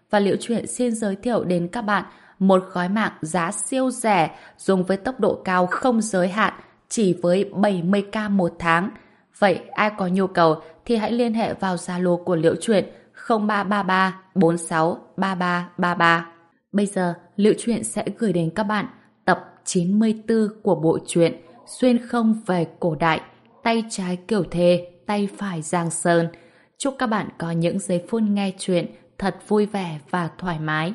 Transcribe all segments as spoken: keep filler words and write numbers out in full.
và Liễu Chuyện xin giới thiệu đến các bạn một gói mạng giá siêu rẻ dùng với tốc độ cao không giới hạn chỉ với bảy mươi k một tháng. Vậy ai có nhu cầu thì hãy liên hệ vào Zalo của Liễu Chuyện không ba ba ba bốn sáu ba ba ba ba. Bây giờ Liễu Chuyện sẽ gửi đến các bạn tập chín mươi tư của bộ truyện Xuyên không về cổ đại, tay trái Kiều Thê, tay phải Giang Sơn. Chúc các bạn có những giây phút nghe chuyện thật vui vẻ và thoải mái.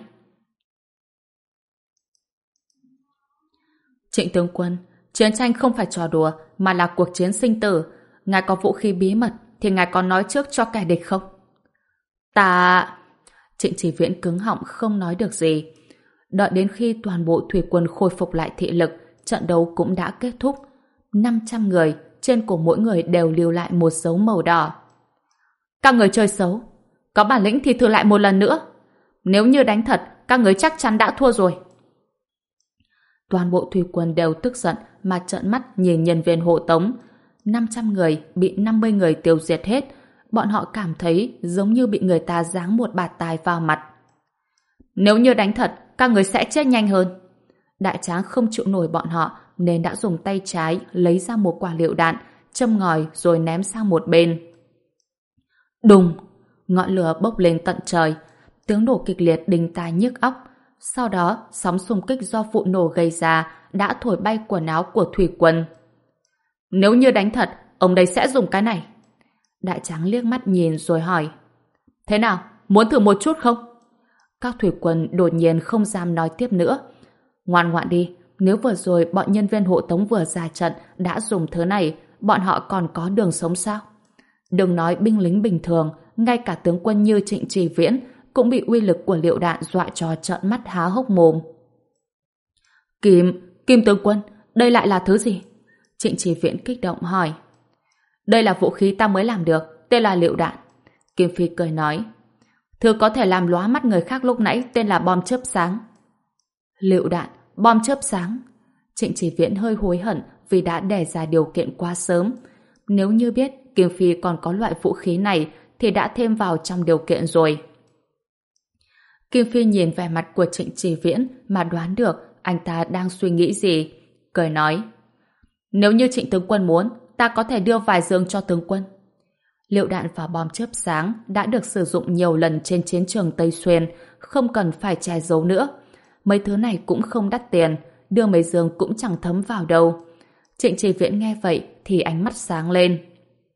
Trịnh tướng quân, chiến tranh không phải trò đùa mà là cuộc chiến sinh tử. Ngài có vũ khí bí mật thì ngài có nói trước cho kẻ địch không? Ta... Trịnh Chỉ Viễn cứng họng không nói được gì. Đợi đến khi toàn bộ thủy quân khôi phục lại thị lực, trận đấu cũng đã kết thúc. năm trăm người, trên cổ mỗi người đều lưu lại một dấu màu đỏ. Các người chơi xấu, có bản lĩnh thì thử lại một lần nữa. Nếu như đánh thật, các người chắc chắn đã thua rồi. Toàn bộ thủy quân đều tức giận mà trợn mắt nhìn nhân viên hộ tống. năm trăm người bị năm mươi người tiêu diệt hết. Bọn họ cảm thấy giống như bị người ta giáng một bạt tai vào mặt. Nếu như đánh thật, các người sẽ chết nhanh hơn. Đại tráng không chịu nổi bọn họ nên đã dùng tay trái lấy ra một quả lựu đạn, châm ngòi rồi ném sang một bên. Đùng! Ngọn lửa bốc lên tận trời. Tiếng nổ kịch liệt đinh tai nhức óc. Sau đó, sóng xung kích do vụ nổ gây ra đã thổi bay quần áo của thủy quân. Nếu như đánh thật, ông đây sẽ dùng cái này. Đại tráng liếc mắt nhìn rồi hỏi. Thế nào? Muốn thử một chút không? Các thủy quân đột nhiên không dám nói tiếp nữa. Ngoan ngoãn đi, nếu vừa rồi bọn nhân viên hộ tống vừa ra trận đã dùng thứ này, bọn họ còn có đường sống sao? Đừng nói binh lính bình thường, ngay cả tướng quân như Trịnh Chỉ Viễn cũng bị uy lực của lựu đạn dọa cho trợn mắt há hốc mồm. Kim, Kim tướng quân, đây lại là thứ gì? Trịnh Chỉ Viễn kích động hỏi. Đây là vũ khí ta mới làm được, tên là lựu đạn. Kim Phi cười nói. Thứ có thể làm lóa mắt người khác lúc nãy tên là bom chớp sáng. Lựu đạn, bom chớp sáng. Trịnh Chỉ Viễn hơi hối hận vì đã đề ra điều kiện quá sớm. Nếu như biết Kim Phi còn có loại vũ khí này thì đã thêm vào trong điều kiện rồi. Kim Phi nhìn vẻ mặt của Trịnh Chỉ Viễn mà đoán được anh ta đang suy nghĩ gì. Cười nói. Nếu như Trịnh tướng quân muốn, ta có thể đưa vài giường cho tướng quân. Lựu đạn và bom chớp sáng đã được sử dụng nhiều lần trên chiến trường Tây Xuyên, không cần phải che giấu nữa. Mấy thứ này cũng không đắt tiền, đưa mấy giường cũng chẳng thấm vào đâu. Trịnh Chỉ Viễn nghe vậy thì ánh mắt sáng lên.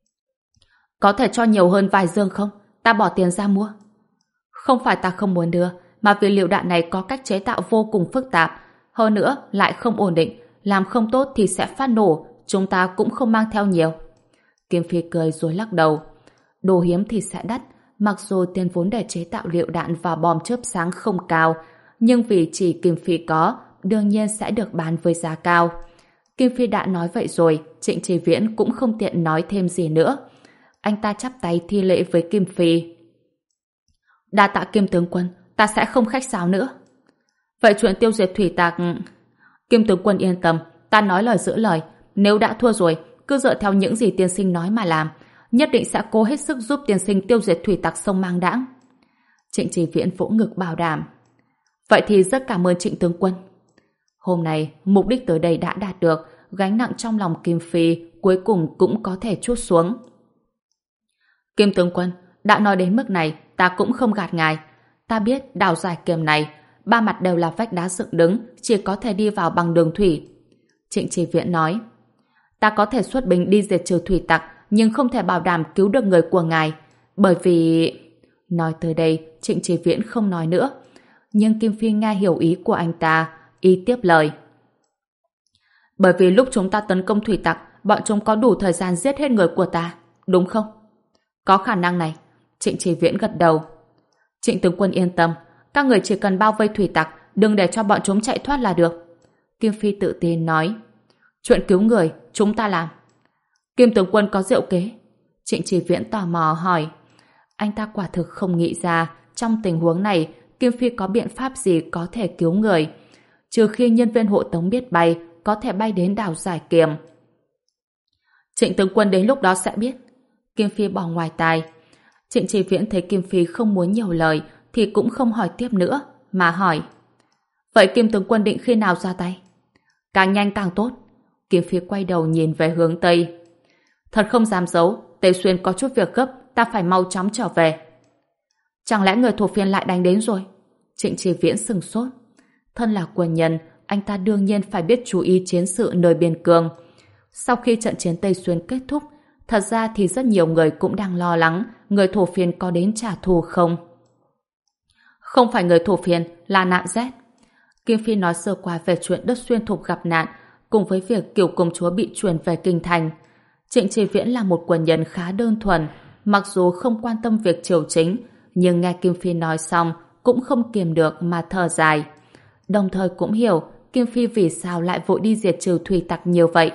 Có thể cho nhiều hơn vài giường không? Ta bỏ tiền ra mua. Không phải ta không muốn đưa, mà vì lựu đạn này có cách chế tạo vô cùng phức tạp, hơn nữa lại không ổn định, làm không tốt thì sẽ phát nổ, chúng ta cũng không mang theo nhiều. Kim Phi cười rồi lắc đầu. Đồ hiếm thì sẽ đắt, mặc dù tiền vốn để chế tạo lựu đạn và bom chớp sáng không cao, nhưng vì chỉ Kim Phi có, đương nhiên sẽ được bán với giá cao. Kim Phi đã nói vậy rồi, Trịnh Chỉ Viễn cũng không tiện nói thêm gì nữa. Anh ta chắp tay thi lễ với Kim Phi. Đa tạ Kim tướng quân, ta sẽ không khách sáo nữa. Vậy chuyện tiêu diệt thủy tặc... Kim tướng quân yên tâm, ta nói lời giữ lời, nếu đã thua rồi, cứ dựa theo những gì tiên sinh nói mà làm, nhất định sẽ cố hết sức giúp tiên sinh tiêu diệt thủy tặc sông Mang Đãng. Trịnh Chỉ Viễn vỗ ngực bảo đảm. Vậy thì rất cảm ơn Trịnh tướng quân. Hôm nay, mục đích tới đây đã đạt được, gánh nặng trong lòng Kim Phi cuối cùng cũng có thể trút xuống. Kim tướng quân, đã nói đến mức này, ta cũng không gạt ngài. Ta biết đào giải kiềm này, ba mặt đều là vách đá dựng đứng, chỉ có thể đi vào bằng đường thủy. Trịnh Chỉ Viễn nói. Ta có thể xuất binh đi diệt trừ thủy tặc, nhưng không thể bảo đảm cứu được người của ngài, bởi vì... Nói tới đây, Trịnh Chỉ Viễn không nói nữa. Nhưng Kim Phi nghe hiểu ý của anh ta, ý tiếp lời. Bởi vì lúc chúng ta tấn công thủy tặc, bọn chúng có đủ thời gian giết hết người của ta, đúng không? Có khả năng này. Trịnh Chỉ Viễn gật đầu. Trịnh tướng quân yên tâm, các người chỉ cần bao vây thủy tặc, đừng để cho bọn chúng chạy thoát là được. Kim Phi tự tin nói. Chuyện cứu người, chúng ta làm. Kim tướng quân có diệu kế. Trịnh Chỉ Viễn tò mò hỏi. Anh ta quả thực không nghĩ ra, trong tình huống này, Kim Phi có biện pháp gì có thể cứu người. Trừ khi nhân viên hộ tống biết bay, có thể bay đến đảo Giải Kiềm. Trịnh tướng quân đến lúc đó sẽ biết. Kim Phi bỏ ngoài tai. Trịnh Chỉ Viễn thấy Kim Phi không muốn nhiều lời, thì cũng không hỏi tiếp nữa, mà hỏi: Vậy Kim tướng quân định khi nào ra tay? Càng nhanh càng tốt. Kim Phi quay đầu nhìn về hướng Tây. Thật không dám giấu, Tây Xuyên có chút việc gấp, ta phải mau chóng trở về. Chẳng lẽ người thổ phiên lại đánh đến rồi? Trịnh Chi Viễn sừng sốt. Thân là quân nhân, anh ta đương nhiên phải biết chú ý chiến sự nơi biên cương. Sau khi trận chiến Tây Xuyên kết thúc, thật ra thì rất nhiều người cũng đang lo lắng người thổ phiên có đến trả thù không. Không phải người thổ phiên, là nạn rét. Kim Phi nói sơ qua về chuyện đất Xuyên Thục gặp nạn, cùng với việc Kiều công chúa bị chuyển về kinh thành. Trịnh Chi Viễn là một quân nhân khá đơn thuần, mặc dù không quan tâm việc triều chính, nhưng nghe Kim Phi nói xong cũng không kiềm được mà thở dài. Đồng thời cũng hiểu Kim Phi vì sao lại vội đi diệt trừ thủy tặc nhiều vậy.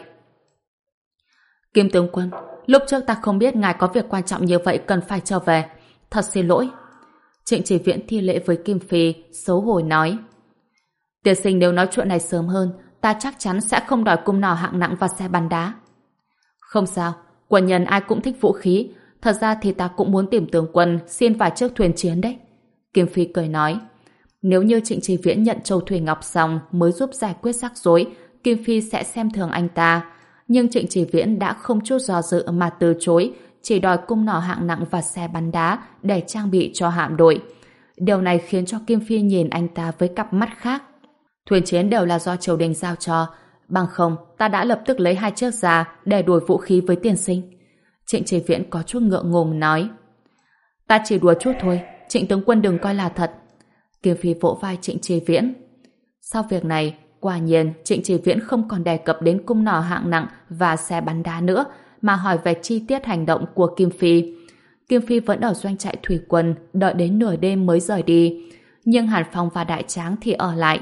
Kim tướng quân, lúc trước ta không biết ngài có việc quan trọng như vậy cần phải trở về. Thật xin lỗi. Trịnh Chi Viễn thi lễ với Kim Phi, xấu hổ nói: Tiên sinh nếu nói chuyện này sớm hơn, ta chắc chắn sẽ không đòi cung nỏ hạng nặng và xe bắn đá. Không sao, quân nhân ai cũng thích vũ khí. Thật ra thì ta cũng muốn tìm tướng quân xin vài chiếc thuyền chiến đấy. Kim Phi cười nói. Nếu như Trịnh Chi Viễn nhận châu thủy ngọc xong mới giúp giải quyết rắc rối, Kim Phi sẽ xem thường anh ta. Nhưng Trịnh Chi Viễn đã không chút do dự mà từ chối, chỉ đòi cung nỏ hạng nặng và xe bắn đá để trang bị cho hạm đội. Điều này khiến cho Kim Phi nhìn anh ta với cặp mắt khác. Thuyền chiến đều là do triều đình giao cho, bằng không ta đã lập tức lấy hai chiếc ra để đổi vũ khí với tiên sinh. Trịnh Chi Viễn có chút ngượng ngùng nói. Ta chỉ đùa chút thôi, Trịnh tướng quân đừng coi là thật. Kim Phi vỗ vai Trịnh Chi Viễn. Sau việc này, quả nhiên Trịnh Chi Viễn không còn đề cập đến cung nỏ hạng nặng và xe bắn đá nữa, mà hỏi về chi tiết hành động của Kim Phi. Kim Phi vẫn ở doanh trại thủy quân, đợi đến nửa đêm mới rời đi, nhưng Hàn Phong và Đại Tráng thì ở lại.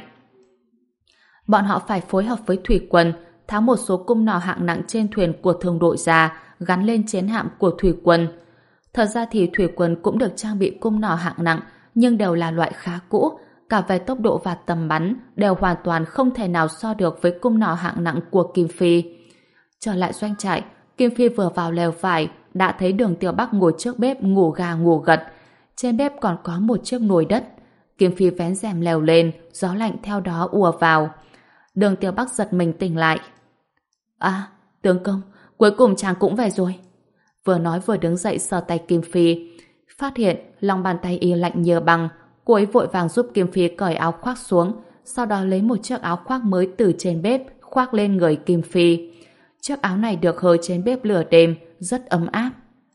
Bọn họ phải phối hợp với thủy quân tháo một số cung nỏ hạng nặng trên thuyền của thương đội ra, gắn lên chiến hạm của thủy quân. Thật ra thì thủy quân cũng được trang bị cung nỏ hạng nặng, nhưng đều là loại khá cũ, cả về tốc độ và tầm bắn đều hoàn toàn không thể nào so được với cung nỏ hạng nặng của Kim Phi. Trở lại doanh trại, Kim Phi vừa vào lều vải đã thấy Đường Tiểu Bắc ngồi trước bếp ngủ gà ngủ gật. Trên bếp còn có một chiếc nồi đất. Kim Phi vén rèm lều lên, gió lạnh theo đó ùa vào. Đường Tiểu Bắc giật mình tỉnh lại. À, tướng công, cuối cùng chàng cũng về rồi. Vừa nói vừa đứng dậy sờ tay Kim Phi. Phát hiện lòng bàn tay y lạnh như băng, cô ấy vội vàng giúp Kim Phi cởi áo khoác xuống, sau đó lấy một chiếc áo khoác mới từ trên bếp khoác lên người Kim Phi. Chiếc áo này được hơ trên bếp lửa đêm, rất ấm áp.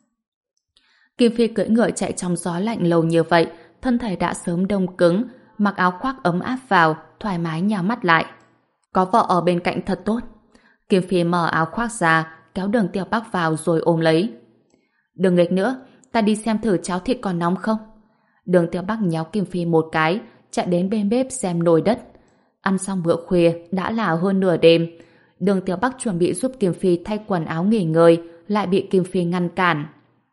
Kim Phi cưỡi ngựa chạy trong gió lạnh lâu như vậy, thân thể đã sớm đông cứng, mặc áo khoác ấm áp vào, thoải mái nhắm mắt lại. Có vợ ở bên cạnh thật tốt. Kim Phi mở áo khoác ra, kéo Đường Tiểu Bắc vào rồi ôm lấy. Đừng nghịch nữa, ta đi xem thử cháo thịt còn nóng không. Đường Tiểu Bắc nhéo Kim Phi một cái, chạy đến bên bếp xem nồi đất. Ăn xong bữa khuya đã là hơn nửa đêm. Đường Tiểu Bắc chuẩn bị giúp Kim Phi thay quần áo nghỉ ngơi, lại bị Kim Phi ngăn cản.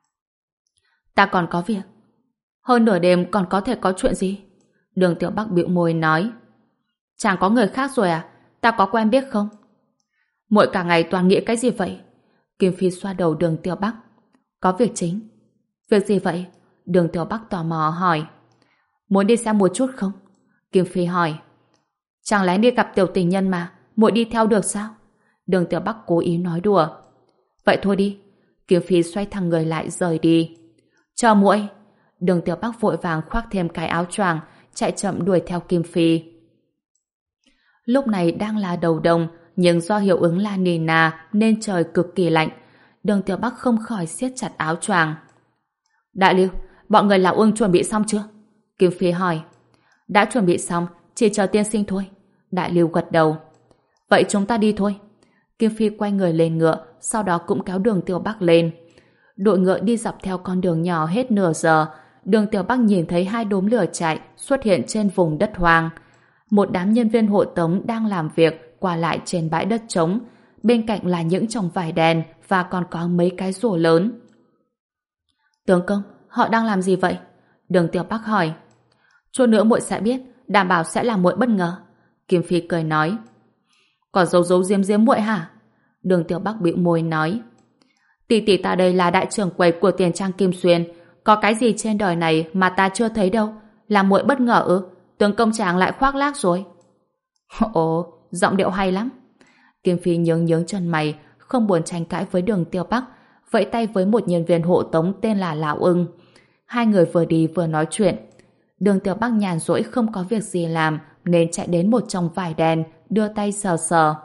Ta còn có việc. Hơn nửa đêm còn có thể có chuyện gì? Đường Tiểu Bắc bĩu môi nói. Chẳng có người khác rồi à? Ta có quen biết không? Muội cả ngày toàn nghĩ cái gì vậy? Kim Phi xoa đầu Đường Tiểu Bắc. Có việc chính. Việc gì vậy? Đường Tiểu Bắc tò mò hỏi. Muốn đi xem một chút không? Kim Phi hỏi. Chẳng lẽ đi gặp tiểu tình nhân mà, muội đi theo được sao? Đường Tiểu Bắc cố ý nói đùa. Vậy thôi đi. Kim Phi xoay thẳng người lại rời đi. Chờ muội. Đường Tiểu Bắc vội vàng khoác thêm cái áo choàng, chạy chậm đuổi theo Kim Phi. Lúc này đang là đầu đông, nhưng do hiệu ứng La Nina nên trời cực kỳ lạnh. Đường Tiểu Bắc không khỏi siết chặt áo choàng. Đại Lưu, bọn người Lão Ưng chuẩn bị xong chưa? Kim Phi hỏi. Đã chuẩn bị xong, chỉ chờ tiên sinh thôi. Đại Lưu gật đầu. Vậy chúng ta đi thôi. Kim Phi quay người lên ngựa, sau đó cũng kéo Đường Tiểu Bắc lên. Đội ngựa đi dọc theo con đường nhỏ hết nửa giờ. Đường Tiểu Bắc nhìn thấy hai đốm lửa chạy xuất hiện trên vùng đất hoang. Một đám nhân viên hộ tống đang làm việc qua lại trên bãi đất trống. Bên cạnh là những chồng vải đen và còn có mấy cái rổ lớn. Tướng công, họ đang làm gì vậy? Đường Tiểu Bắc hỏi. Chút nữa muội sẽ biết, đảm bảo sẽ làm muội bất ngờ. Kim Phi cười nói. Còn giấu giấu giếm giếm muội hả? Đường Tiểu Bắc bĩu môi nói. Tỷ tỷ ta đây là đại trưởng quầy của tiền trang Kim Xuyên, có cái gì trên đời này mà ta chưa thấy đâu, Làm muội bất ngờ ư? Tướng công chàng lại khoác lác rồi. Ồ, giọng điệu hay lắm. Kim Phi nhướng nhướng chân mày, không buồn tranh cãi với Đường Tiêu Bắc, vẫy tay với một nhân viên hộ tống tên là Lão Ưng. Hai người vừa đi vừa nói chuyện. Đường Tiêu Bắc nhàn rỗi không có việc gì làm nên chạy đến một chồng vải đen, đưa tay sờ sờ.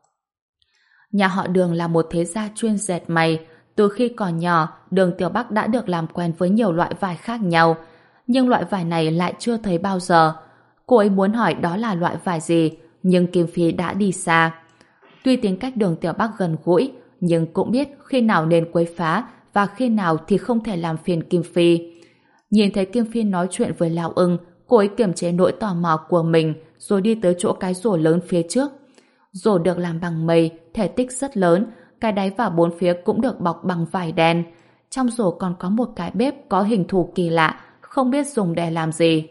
Nhà họ Đường là một thế gia chuyên dệt may. Từ khi còn nhỏ, Đường Tiêu Bắc đã được làm quen với nhiều loại vải khác nhau, nhưng loại vải này lại chưa thấy bao giờ. Cô ấy muốn hỏi đó là loại vải gì, nhưng Kim Phi đã đi xa. Tuy tính cách Đường Tiểu Bắc gần gũi, nhưng cũng biết khi nào nên quấy phá và khi nào thì không thể làm phiền Kim Phi. Nhìn thấy Kim Phi nói chuyện với Lão Ưng, cô ấy kiềm chế nỗi tò mò của mình rồi đi tới chỗ cái rổ lớn phía trước. Rổ được làm bằng mây, thể tích rất lớn, cái đáy và bốn phía cũng được bọc bằng vải đen. Trong rổ còn có một cái bếp có hình thù kỳ lạ, không biết dùng để làm gì.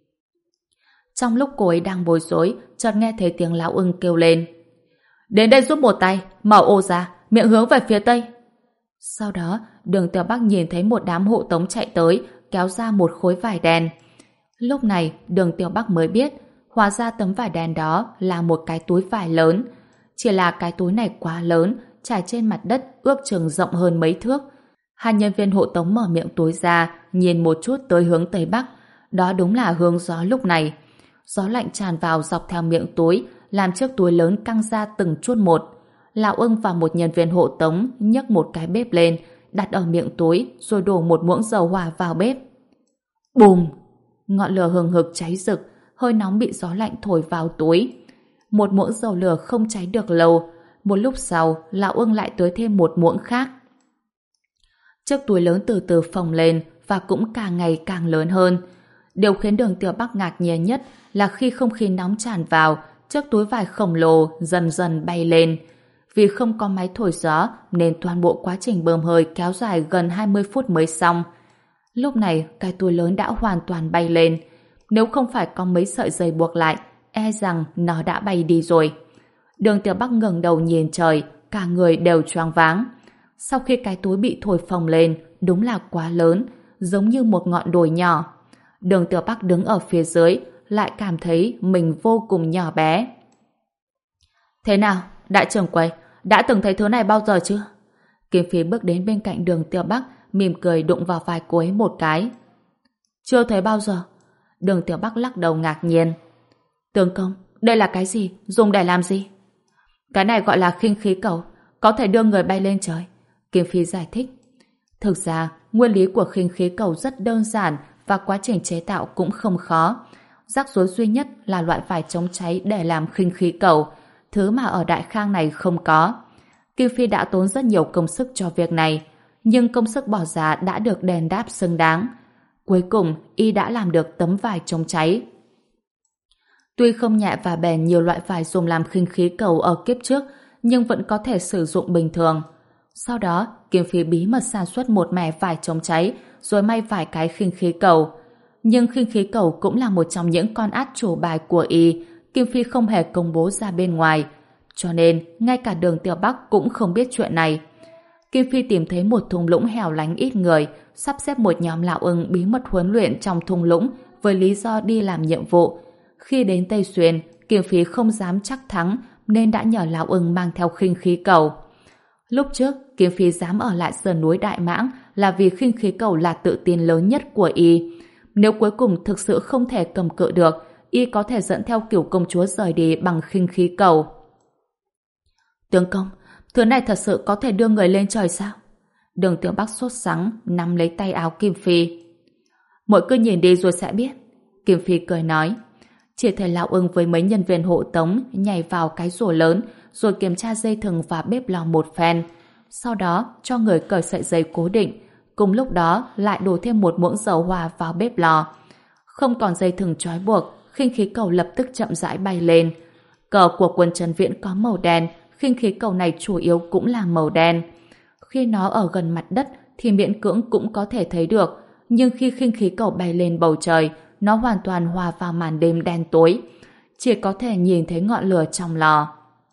Trong lúc cô ấy đang bối rối, chợt nghe thấy tiếng Lão Ưng kêu lên. Đến đây giúp một tay, mở ô ra, miệng hướng về phía tây. Sau đó, Đường Tiểu Bắc nhìn thấy một đám hộ tống chạy tới, kéo ra một khối vải đen. Lúc này, Đường Tiểu Bắc mới biết, hóa ra tấm vải đen đó là một cái túi vải lớn. Chỉ là cái túi này quá lớn, trải trên mặt đất ước chừng rộng hơn mấy thước. Hai nhân viên hộ tống mở miệng túi ra, nhìn một chút tới hướng Tây Bắc. Đó đúng là hướng gió lúc này. Gió lạnh tràn vào dọc theo miệng túi, làm chiếc túi lớn căng ra từng chút một. Lão Ưng và một nhân viên hộ tống nhấc một cái bếp lên, đặt ở miệng túi, rồi đổ một muỗng dầu hỏa vào bếp. Bùm! Ngọn lửa hừng hực cháy rực, hơi nóng bị gió lạnh thổi vào túi. Một muỗng dầu lửa không cháy được lâu. Một lúc sau, Lão Ưng lại tưới thêm một muỗng khác. Chiếc túi lớn từ từ phồng lên và cũng càng ngày càng lớn hơn. Điều khiến Đường Tiểu Bắc ngạc nhiên nhất là khi không khí nóng tràn vào, chiếc túi vải khổng lồ dần dần bay lên. Vì không có máy thổi gió nên toàn bộ quá trình bơm hơi kéo dài gần hai mươi phút mới xong. Lúc này, cái túi lớn đã hoàn toàn bay lên. Nếu không phải có mấy sợi dây buộc lại, e rằng nó đã bay đi rồi. Đường Tiểu Bắc ngẩng đầu nhìn trời, cả người đều choáng váng. Sau khi cái túi bị thổi phồng lên, đúng là quá lớn, giống như một ngọn đồi nhỏ. Đường Tiểu Bắc đứng ở phía dưới, lại cảm thấy mình vô cùng nhỏ bé. Thế nào, đại trưởng quầy, đã từng thấy thứ này bao giờ chưa? Kim Phi bước đến bên cạnh Đường Tiểu Bắc, mỉm cười đụng vào vai cô ấy một cái. Chưa thấy bao giờ. Đường Tiểu Bắc lắc đầu ngạc nhiên. Tướng công, đây là cái gì? Dùng để làm gì? Cái này gọi là khinh khí cầu, có thể đưa người bay lên trời. Kim Phi giải thích. Thực ra, nguyên lý của khinh khí cầu rất đơn giản và quá trình chế tạo cũng không khó. Rắc rối duy nhất là loại vải chống cháy để làm khinh khí cầu, thứ mà ở Đại Khang này không có. Kim Phi đã tốn rất nhiều công sức cho việc này, nhưng công sức bỏ ra đã được đền đáp xứng đáng. Cuối cùng, y đã làm được tấm vải chống cháy. Tuy không nhẹ và bền nhiều loại vải dùng làm khinh khí cầu ở kiếp trước, nhưng vẫn có thể sử dụng bình thường. Sau đó, Kim Phi bí mật sản xuất một mẻ vải chống cháy, rồi may vài cái khinh khí cầu. Nhưng khinh khí cầu cũng là một trong những con át chủ bài của y, Kim Phi không hề công bố ra bên ngoài. Cho nên, ngay cả Đường Tiểu Bắc cũng không biết chuyện này. Kim Phi tìm thấy một thung lũng hẻo lánh ít người, sắp xếp một nhóm Lão Ưng bí mật huấn luyện trong thung lũng với lý do đi làm nhiệm vụ. Khi đến Tây Xuyên, Kim Phi không dám chắc thắng nên đã nhờ Lão Ưng mang theo khinh khí cầu. Lúc trước, Kim Phi dám ở lại sườn núi Đại Mãng là vì khinh khí cầu là tự tin lớn nhất của y. Nếu cuối cùng thực sự không thể cầm cự được, y có thể dẫn theo Cửu công chúa rời đi bằng khinh khí cầu. Tướng công, thứ này thật sự có thể đưa người lên trời sao? Đường Tiểu Bắc sốt sắng nắm lấy tay áo Kim Phi. Mỗi cứ nhìn đi rồi sẽ biết. Kim Phi cười nói. Chỉ thấy Lão Ưng với mấy nhân viên hộ tống nhảy vào cái rổ lớn rồi kiểm tra dây thừng và bếp lò một phen. Sau đó cho người cởi sợi dây cố định. Cùng lúc đó lại đổ thêm một muỗng dầu hỏa vào bếp lò. Không còn dây thừng trói buộc, khinh khí cầu lập tức chậm rãi bay lên. Cờ của quân Trần Viễn có màu đen, khinh khí cầu này chủ yếu cũng là màu đen. Khi nó ở gần mặt đất thì miễn cưỡng cũng có thể thấy được, nhưng khi khinh khí cầu bay lên bầu trời, nó hoàn toàn hòa vào màn đêm đen tối, chỉ có thể nhìn thấy ngọn lửa trong lò.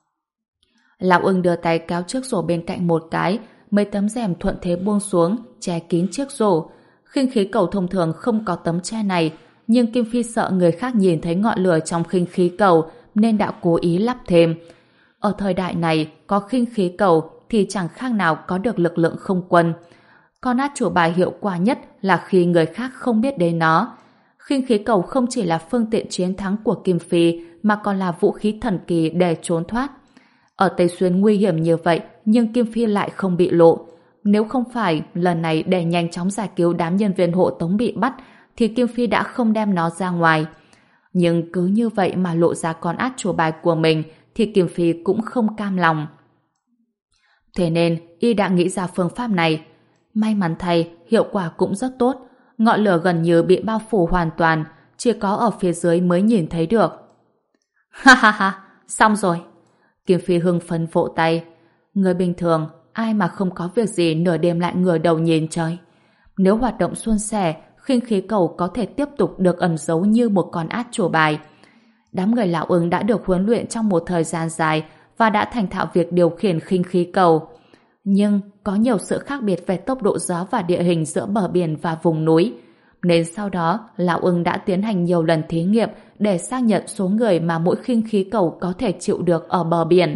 Lão Ưng đưa tay kéo chiếc rổ bên cạnh một cái, mấy tấm rèm thuận thế buông xuống, che kín chiếc rổ. Khinh khí cầu thông thường không có tấm che này, nhưng Kim Phi sợ người khác nhìn thấy ngọn lửa trong khinh khí cầu nên đã cố ý lắp thêm. Ở thời đại này, có khinh khí cầu thì chẳng khác nào có được lực lượng không quân. Con át chủ bài hiệu quả nhất là khi người khác không biết đến nó. Khinh khí cầu không chỉ là phương tiện chiến thắng của Kim Phi mà còn là vũ khí thần kỳ để trốn thoát. Ở Tây Xuyên nguy hiểm như vậy nhưng Kim Phi lại không bị lộ. Nếu không phải lần này để nhanh chóng giải cứu đám nhân viên hộ tống bị bắt thì Kim Phi đã không đem nó ra ngoài. Nhưng cứ như vậy mà lộ ra con át chủ bài của mình thì Kim Phi cũng không cam lòng. Thế nên y đã nghĩ ra phương pháp này. May mắn thay, hiệu quả cũng rất tốt. Ngọn lửa gần như bị bao phủ hoàn toàn, chỉ có ở phía dưới mới nhìn thấy được. Ha ha ha, xong rồi. Kim Phi hưng phấn vỗ tay. Người bình thường, ai mà không có việc gì nửa đêm lại ngửa đầu nhìn trời. Nếu hoạt động suôn sẻ, khinh khí cầu có thể tiếp tục được ẩn giấu như một con át chủ bài. Đám người lão ứng đã được huấn luyện trong một thời gian dài và đã thành thạo việc điều khiển khinh khí cầu. Nhưng có nhiều sự khác biệt về tốc độ gió và địa hình giữa bờ biển và vùng núi. Nên sau đó, lão ứng đã tiến hành nhiều lần thí nghiệm để xác nhận số người mà mỗi khinh khí cầu có thể chịu được ở bờ biển.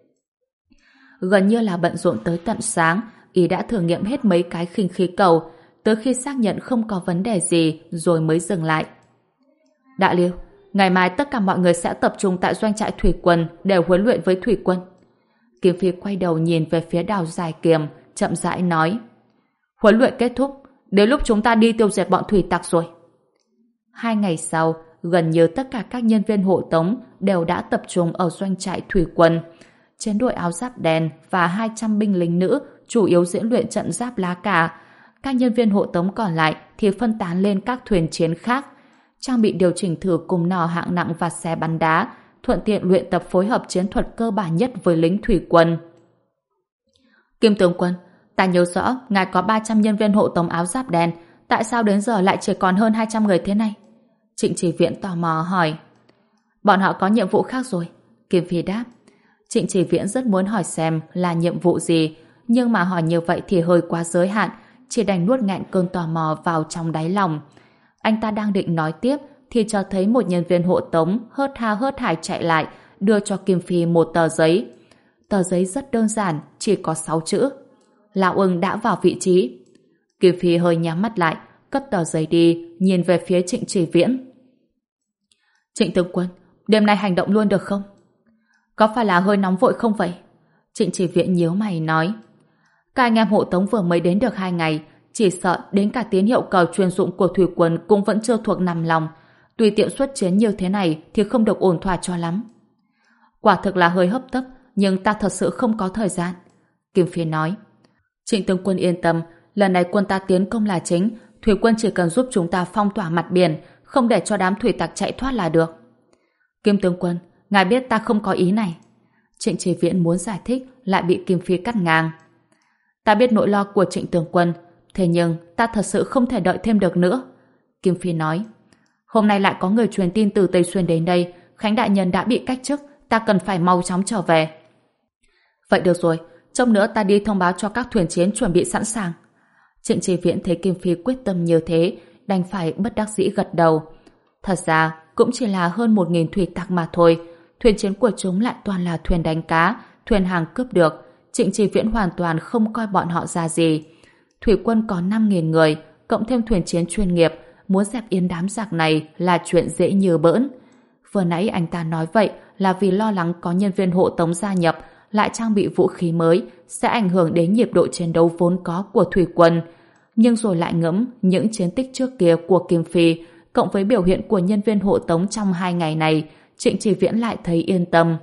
Gần như là bận rộn tới tận sáng, y đã thử nghiệm hết mấy cái khinh khí cầu, tới khi xác nhận không có vấn đề gì rồi mới dừng lại. Đại Liêu, ngày mai tất cả mọi người sẽ tập trung tại doanh trại thủy quân để huấn luyện với thủy quân. Kim Phi quay đầu nhìn về phía đào dài kiềm, chậm rãi nói. Huấn luyện kết thúc, đến lúc chúng ta đi tiêu diệt bọn thủy tặc rồi. Hai ngày sau, gần như tất cả các nhân viên hộ tống đều đã tập trung ở doanh trại thủy quân. Trên đội áo giáp đen và hai trăm binh lính nữ chủ yếu diễn luyện trận giáp lá cà. Các nhân viên hộ tống còn lại thì phân tán lên các thuyền chiến khác. Trang bị điều chỉnh thử cùng nỏ hạng nặng và xe bắn đá, thuận tiện luyện tập phối hợp chiến thuật cơ bản nhất với lính thủy quân. Kim tướng quân, ta nhớ rõ ngài có ba trăm nhân viên hộ tống áo giáp đen, tại sao đến giờ lại chỉ còn hơn hai trăm người thế này? Trịnh Chỉ Viễn tò mò hỏi. Bọn họ có nhiệm vụ khác rồi, Kim Phi đáp. Trịnh Chỉ Viễn rất muốn hỏi xem là nhiệm vụ gì, nhưng mà hỏi như vậy thì hơi quá giới hạn, chỉ đành nuốt nghẹn cơn tò mò vào trong đáy lòng. Anh ta đang định nói tiếp thì cho thấy một nhân viên hộ tống hớt ha hớt hải chạy lại, đưa cho Kim Phi một tờ giấy. Tờ giấy rất đơn giản, chỉ có sáu chữ. Lão Ưng đã vào vị trí. Kim Phi hơi nhắm mắt lại, cất tờ giấy đi, nhìn về phía Trịnh Chỉ Viễn. Trịnh tướng quân, đêm nay hành động luôn được không? Có phải là hơi nóng vội không vậy? Trịnh Chỉ Viễn nhíu mày nói. Các anh em hộ tống vừa mới đến được hai ngày, chỉ sợ đến cả tín hiệu còi chuyên dụng của thủy quân cũng vẫn chưa thuộc nằm lòng. Tùy tiện xuất chiến như thế này thì không được ổn thỏa cho lắm. Quả thực là hơi hấp tấp, nhưng ta thật sự không có thời gian. Kim Phi nói. Trịnh tướng quân yên tâm, lần này quân ta tiến công là chính, thủy quân chỉ cần giúp chúng ta phong tỏa mặt biển, không để cho đám thủy tặc chạy thoát là được. Kim tướng quân, ngài biết ta không có ý này. Trịnh Chỉ Viễn muốn giải thích lại bị Kim Phi cắt ngang. Ta biết nỗi lo của Trịnh tướng quân, thế nhưng ta thật sự không thể đợi thêm được nữa. Kim Phi nói. Hôm nay lại có người truyền tin từ Tây Xuyên đến đây, Khánh đại nhân đã bị cách chức, ta cần phải mau chóng trở về. Vậy được rồi, trong nữa ta đi thông báo cho các thuyền chiến chuẩn bị sẵn sàng. Trịnh Chỉ Viễn thấy Kim Phi quyết tâm như thế, đành phải bất đắc dĩ gật đầu. Thật ra cũng chỉ là hơn một nghìn thủy tặc mà thôi, thuyền chiến của chúng lại toàn là thuyền đánh cá, thuyền hàng cướp được. Trịnh Chỉ Viễn hoàn toàn không coi bọn họ ra gì. Thủy quân có năm nghìn người, cộng thêm thuyền chiến chuyên nghiệp, muốn dẹp yên đám giặc này là chuyện dễ như bỡn. Vừa nãy anh ta nói vậy là vì lo lắng có nhân viên hộ tống gia nhập lại trang bị vũ khí mới sẽ ảnh hưởng đến nhịp độ chiến đấu vốn có của thủy quân. Nhưng rồi lại ngẫm những chiến tích trước kia của Kim Phi cộng với biểu hiện của nhân viên hộ tống trong hai ngày này, Trịnh Chỉ Viễn lại thấy yên tâm.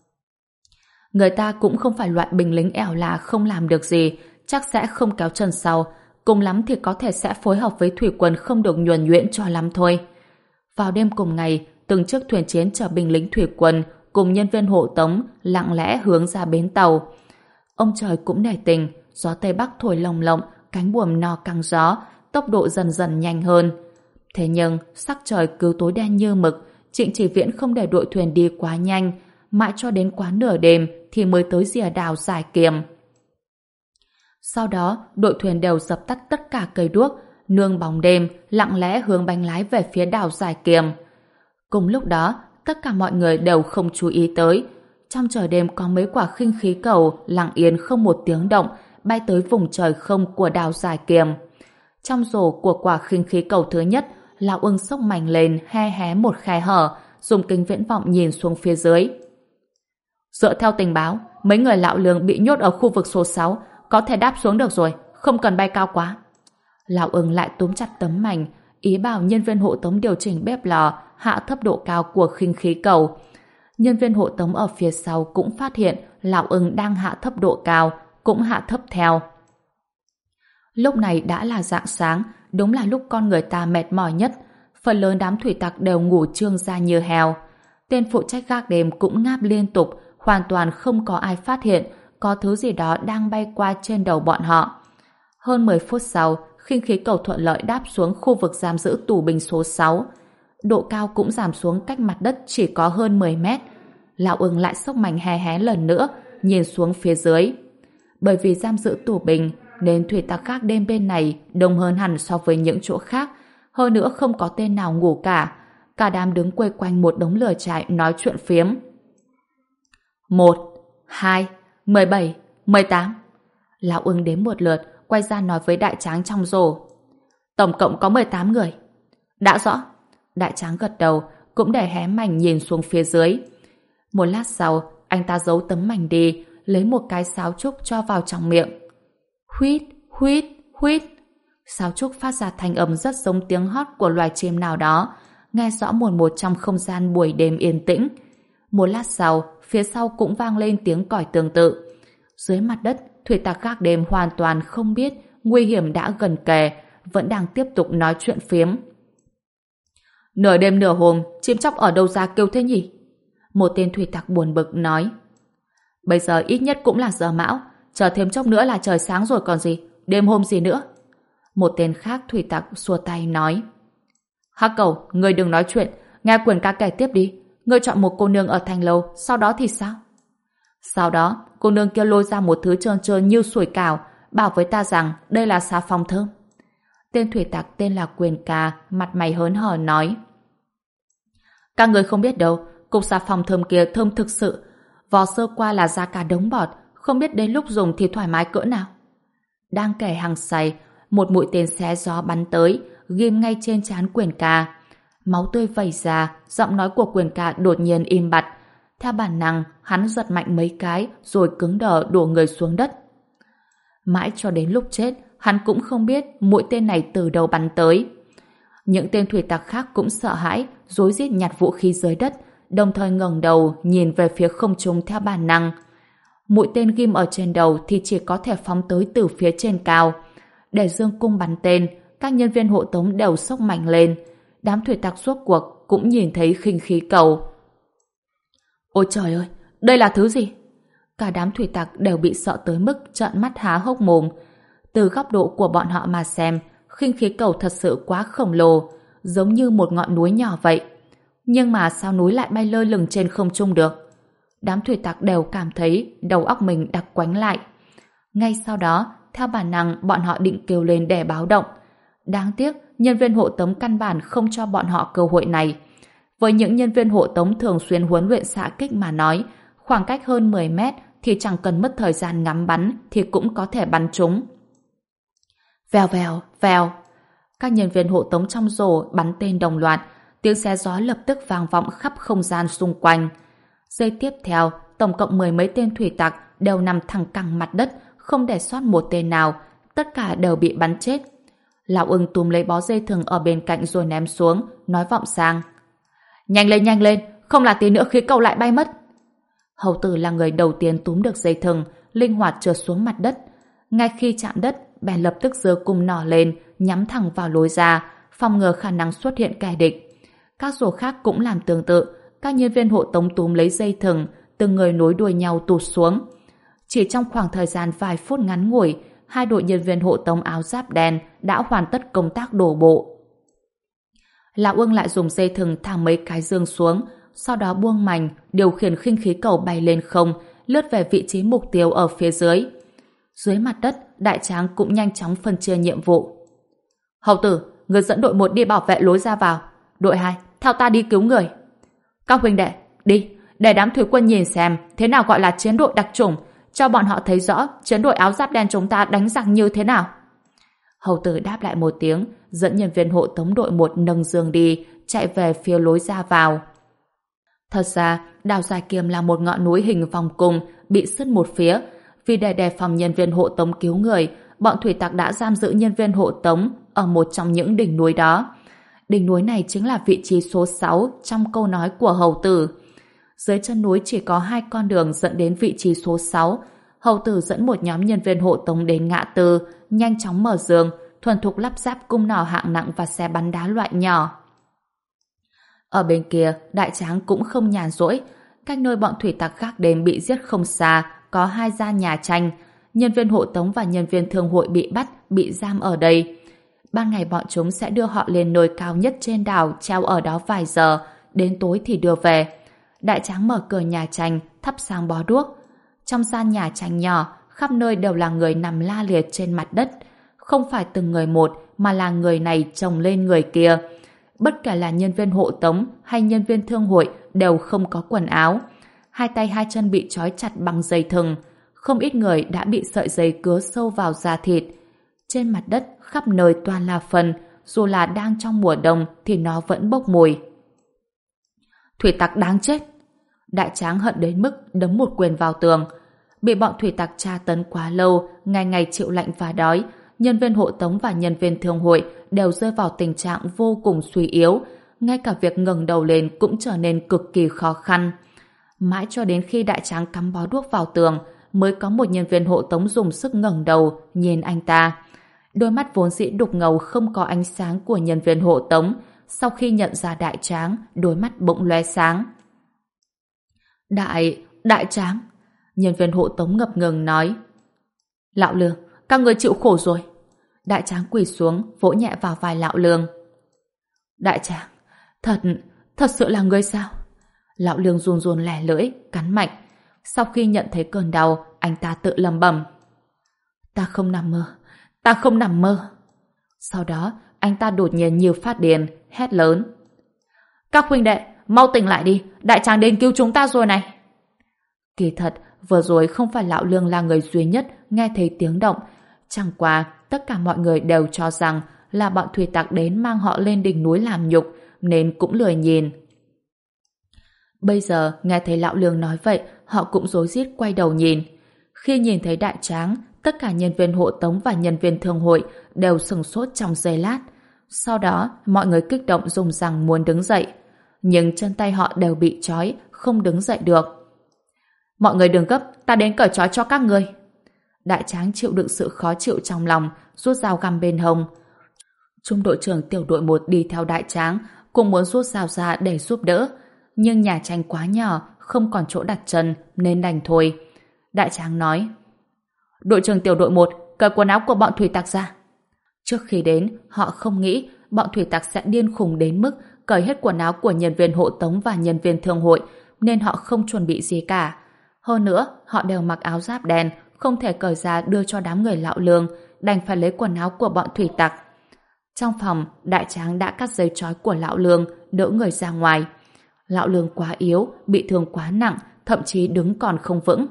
Người ta cũng không phải loại binh lính ẻo là không làm được gì, chắc sẽ không kéo chân sau, cùng lắm thì có thể sẽ phối hợp với thủy quân không được nhuần nhuyễn cho lắm thôi. Vào đêm cùng ngày, từng chiếc thuyền chiến chở binh lính thủy quân cùng nhân viên hộ tống lặng lẽ hướng ra bến tàu. Ông trời cũng nể tình, gió Tây Bắc thổi lồng lộng, cánh buồm no căng gió, tốc độ dần dần nhanh hơn. Thế nhưng, sắc trời cứ tối đen như mực, Trịnh Chỉ Viễn không để đội thuyền đi quá nhanh, mãi cho đến quá nửa đêm thì mới tới rìa đảo Giải Kiềm. Sau đó, đội thuyền đều dập tắt tất cả cây đuốc, nương bóng đêm, lặng lẽ hướng bánh lái về phía đảo Giải Kiềm. Cùng lúc đó, tất cả mọi người đều không chú ý tới. Trong trời đêm có mấy quả khinh khí cầu lặng yên không một tiếng động bay tới vùng trời không của đảo Giải Kiềm. Trong rổ của quả khinh khí cầu thứ nhất, Lão Ưng xốc mạnh lên hé hé một khe hở, dùng kính viễn vọng nhìn xuống phía dưới. Dựa theo tình báo, mấy người Lão Lương bị nhốt ở khu vực số sáu, có thể đáp xuống được rồi, không cần bay cao quá. Lão Ưng lại túm chặt tấm mảnh, ý bảo nhân viên hộ tống điều chỉnh bếp lò, hạ thấp độ cao của khinh khí cầu. Nhân viên hộ tống ở phía sau cũng phát hiện Lão Ưng đang hạ thấp độ cao, cũng hạ thấp theo. Lúc này đã là rạng sáng, đúng là lúc con người ta mệt mỏi nhất. Phần lớn đám thủy tặc đều ngủ trương ra như heo. Tên phụ trách gác đêm cũng ngáp liên tục, hoàn toàn không có ai phát hiện có thứ gì đó đang bay qua trên đầu bọn họ. Hơn mười phút sau, khinh khí cầu thuận lợi đáp xuống khu vực giam giữ tù binh số sáu. Độ cao cũng giảm xuống cách mặt đất chỉ có hơn mười mét. Lão Ưng lại xốc mạnh hé hé lần nữa, nhìn xuống phía dưới. Bởi vì giam giữ tù binh nên thủy tặc gác đêm bên này đông hơn hẳn so với những chỗ khác. Hơn nữa không có tên nào ngủ cả. Cả đám đứng quây quanh một đống lửa trại nói chuyện phiếm. Một, hai, mười bảy, mười tám. Lão Ưng đếm một lượt, quay ra nói với đại tráng trong rổ. Tổng cộng có mười tám người. Đã rõ. Đại tráng gật đầu, cũng để hé mảnh nhìn xuống phía dưới. Một lát sau, anh ta giấu tấm mảnh đi, lấy một cái sáo trúc cho vào trong miệng. Huýt, huýt, huýt. Sáo trúc phát ra thanh âm rất giống tiếng hót của loài chim nào đó, nghe rõ mồn một trong không gian buổi đêm yên tĩnh. Một lát sau, phía sau cũng vang lên tiếng còi tương tự. Dưới mặt đất, thủy tặc gác đêm hoàn toàn không biết nguy hiểm đã gần kề, vẫn đang tiếp tục nói chuyện phiếm. Nửa đêm nửa hôm, chim chóc ở đâu ra kêu thế nhỉ? Một tên thủy tặc buồn bực nói. Bây giờ ít nhất cũng là giờ mão, chờ thêm chốc nữa là trời sáng rồi còn gì, đêm hôm gì nữa. Một tên khác thủy tặc xua tay nói. Hắc Cầu, ngươi đừng nói chuyện, nghe Quyền ca kể tiếp đi. Ngươi chọn một cô nương ở thành lâu, sau đó thì sao? Sau đó, cô nương kia lôi ra một thứ trơn trơn như sủi cảo, bảo với ta rằng đây là xà phòng thơm. Tên thủy tặc tên là Quyền ca, mặt mày hớn hở nói. Các người không biết đâu, cục xà phòng thơm kia thơm thực sự. Vò sơ qua là ra cả đống bọt, không biết đến lúc dùng thì thoải mái cỡ nào. Đang kể hăng say, một mũi tên xé gió bắn tới, ghim ngay trên trán Quyền ca. Máu tươi vẩy ra, giọng nói của Quyền ca đột nhiên im bặt. Theo bản năng, hắn giật mạnh mấy cái rồi cứng đờ đổ người xuống đất. Mãi cho đến lúc chết, hắn cũng không biết mũi tên này từ đâu bắn tới. Những tên thủy tặc khác cũng sợ hãi, rối rít nhặt vũ khí dưới đất, đồng thời ngẩng đầu nhìn về phía không trung theo bản năng. Mũi tên ghim ở trên đầu thì chỉ có thể phóng tới từ phía trên cao. Để dương cung bắn tên, các nhân viên hộ tống đều sốc mạnh lên. Đám thủy tặc suốt cuộc cũng nhìn thấy khinh khí cầu. Ôi trời ơi, đây là thứ gì? Cả đám thủy tặc đều bị sợ tới mức trợn mắt há hốc mồm. Từ góc độ của bọn họ mà xem, khinh khí cầu thật sự quá khổng lồ, giống như một ngọn núi nhỏ vậy. Nhưng mà sao núi lại bay lơ lửng trên không trung được? Đám thủy tặc đều cảm thấy đầu óc mình đặc quánh lại. Ngay sau đó, theo bản năng bọn họ định kêu lên để báo động. Đáng tiếc, nhân viên hộ tống căn bản không cho bọn họ cơ hội này. Với những nhân viên hộ tống thường xuyên huấn luyện xạ kích mà nói, khoảng cách hơn mười mét thì chẳng cần mất thời gian ngắm bắn thì cũng có thể bắn trúng. Vèo vèo, vèo. Các nhân viên hộ tống trong rổ bắn tên đồng loạt, tiếng xé gió lập tức vang vọng khắp không gian xung quanh. Giây tiếp theo, tổng cộng mười mấy tên thủy tặc đều nằm thẳng cẳng mặt đất, không để sót một tên nào, tất cả đều bị bắn chết. Lão Ưng túm lấy bó dây thừng ở bên cạnh rồi ném xuống, nói vọng sang. Nhanh lên, nhanh lên, không là tí nữa khí cầu lại bay mất. Hầu tử là người đầu tiên túm được dây thừng, linh hoạt trượt xuống mặt đất. Ngay khi chạm đất, bèn lập tức giơ cung nỏ lên, nhắm thẳng vào lối ra, phòng ngừa khả năng xuất hiện kẻ địch. Các rổ khác cũng làm tương tự, các nhân viên hộ tống túm lấy dây thừng, từng người nối đuôi nhau tụt xuống. Chỉ trong khoảng thời gian vài phút ngắn ngủi, hai đội nhân viên hộ tống áo giáp đen đã hoàn tất công tác đổ bộ. Lão Ưng lại dùng dây thừng thang mấy cái dương xuống, sau đó buông mành, điều khiển khinh khí cầu bay lên không, lướt về vị trí mục tiêu ở phía dưới. Dưới mặt đất, đại tráng cũng nhanh chóng phân chia nhiệm vụ. Hầu tử, người dẫn đội một đi bảo vệ lối ra vào. Đội hai, theo ta đi cứu người. Các huynh đệ, đi, để đám thủy quân nhìn xem thế nào gọi là chiến đội đặc chủng, cho bọn họ thấy rõ chiến đội áo giáp đen chúng ta đánh giặc như thế nào. Hầu tử đáp lại một tiếng, dẫn nhân viên hộ tống đội một nâng dương đi, chạy về phía lối ra vào. Thật ra, đào dài kiềm là một ngọn núi hình vòng cung, bị sứt một phía. Vì để đề phòng nhân viên hộ tống cứu người, bọn thủy tặc đã giam giữ nhân viên hộ tống ở một trong những đỉnh núi đó. Đỉnh núi này chính là vị trí số sáu trong câu nói của hầu tử. Dưới chân núi chỉ có hai con đường dẫn đến vị trí số sáu. Hầu tử dẫn một nhóm nhân viên hộ tống đến ngã tư, nhanh chóng mở giường, thuần thục lắp ráp cung nỏ hạng nặng và xe bắn đá loại nhỏ. Ở bên kia, đại tráng cũng không nhàn rỗi. Cách nơi bọn thủy tặc khác đến bị giết không xa, có hai gian nhà tranh. Nhân viên hộ tống và nhân viên thương hội bị bắt, bị giam ở đây. Ban ngày bọn chúng sẽ đưa họ lên nơi cao nhất trên đảo, treo ở đó vài giờ, đến tối thì đưa về. Đại tráng mở cửa nhà tranh, thắp sáng bó đuốc. Trong gian nhà tranh nhỏ, khắp nơi đều là người nằm la liệt trên mặt đất. Không phải từng người một, mà là người này chồng lên người kia. Bất kể là nhân viên hộ tống hay nhân viên thương hội đều không có quần áo. Hai tay hai chân bị trói chặt bằng dây thừng. Không ít người đã bị sợi dây cứa sâu vào da thịt. Trên mặt đất khắp nơi toàn là phân, dù là đang trong mùa đông thì nó vẫn bốc mùi. Thủy tặc đáng chết! Đại tráng hận đến mức đấm một quyền vào tường. Bị bọn thủy tặc tra tấn quá lâu, ngày ngày chịu lạnh và đói, nhân viên hộ tống và nhân viên thương hội đều rơi vào tình trạng vô cùng suy yếu, ngay cả việc ngẩng đầu lên cũng trở nên cực kỳ khó khăn. Mãi cho đến khi đại tráng cắm bó đuốc vào tường, mới có một nhân viên hộ tống dùng sức ngẩng đầu nhìn anh ta. Đôi mắt vốn dĩ đục ngầu không có ánh sáng của nhân viên hộ tống, sau khi nhận ra đại tráng, đôi mắt bỗng lóe sáng. Đại, đại tráng, nhân viên hộ tống ngập ngừng nói. Lão Lương, các người chịu khổ rồi. Đại tráng quỳ xuống, vỗ nhẹ vào vai Lão Lương. Đại tráng, thật, thật sự là ngươi sao? Lão Lương run run lẻ lưỡi, cắn mạnh. Sau khi nhận thấy cơn đau, anh ta tự lẩm bẩm. Ta không nằm mơ, ta không nằm mơ. Sau đó, anh ta đột nhiên như phát điên, hét lớn. Các huynh đệ, mau tỉnh lại đi, đại tráng đến cứu chúng ta rồi này. Kỳ thật, vừa rồi không phải Lão Lương là người duy nhất nghe thấy tiếng động. Chẳng qua, tất cả mọi người đều cho rằng là bọn thủy tặc đến mang họ lên đỉnh núi làm nhục, nên cũng lười nhìn. Bây giờ, nghe thấy Lão Lương nói vậy, họ cũng rối rít quay đầu nhìn. Khi nhìn thấy đại tráng, tất cả nhân viên hộ tống và nhân viên thương hội đều sửng sốt trong giây lát. Sau đó, mọi người kích động dùng rằng muốn đứng dậy. Nhưng chân tay họ đều bị trói, không đứng dậy được. Mọi người đừng gấp, ta đến cởi trói cho các người. Đại tráng chịu đựng sự khó chịu trong lòng, rút dao găm bên hông. Trung đội trưởng tiểu đội một đi theo đại tráng, cũng muốn rút dao ra để giúp đỡ. Nhưng nhà tranh quá nhỏ, không còn chỗ đặt chân, nên đành thôi. Đại tráng nói. Đội trưởng tiểu đội một, cởi quần áo của bọn thủy tặc ra. Trước khi đến, họ không nghĩ bọn thủy tặc sẽ điên khùng đến mức cởi hết quần áo của nhân viên hộ tống và nhân viên thương hội, nên họ không chuẩn bị gì cả. Hơn nữa, họ đều mặc áo giáp đen, không thể cởi ra đưa cho đám người Lão Lương, đành phải lấy quần áo của bọn thủy tặc. Trong phòng, đại tráng đã cắt dây trói của Lão Lương, đỡ người ra ngoài. Lão Lương quá yếu, bị thương quá nặng, thậm chí đứng còn không vững.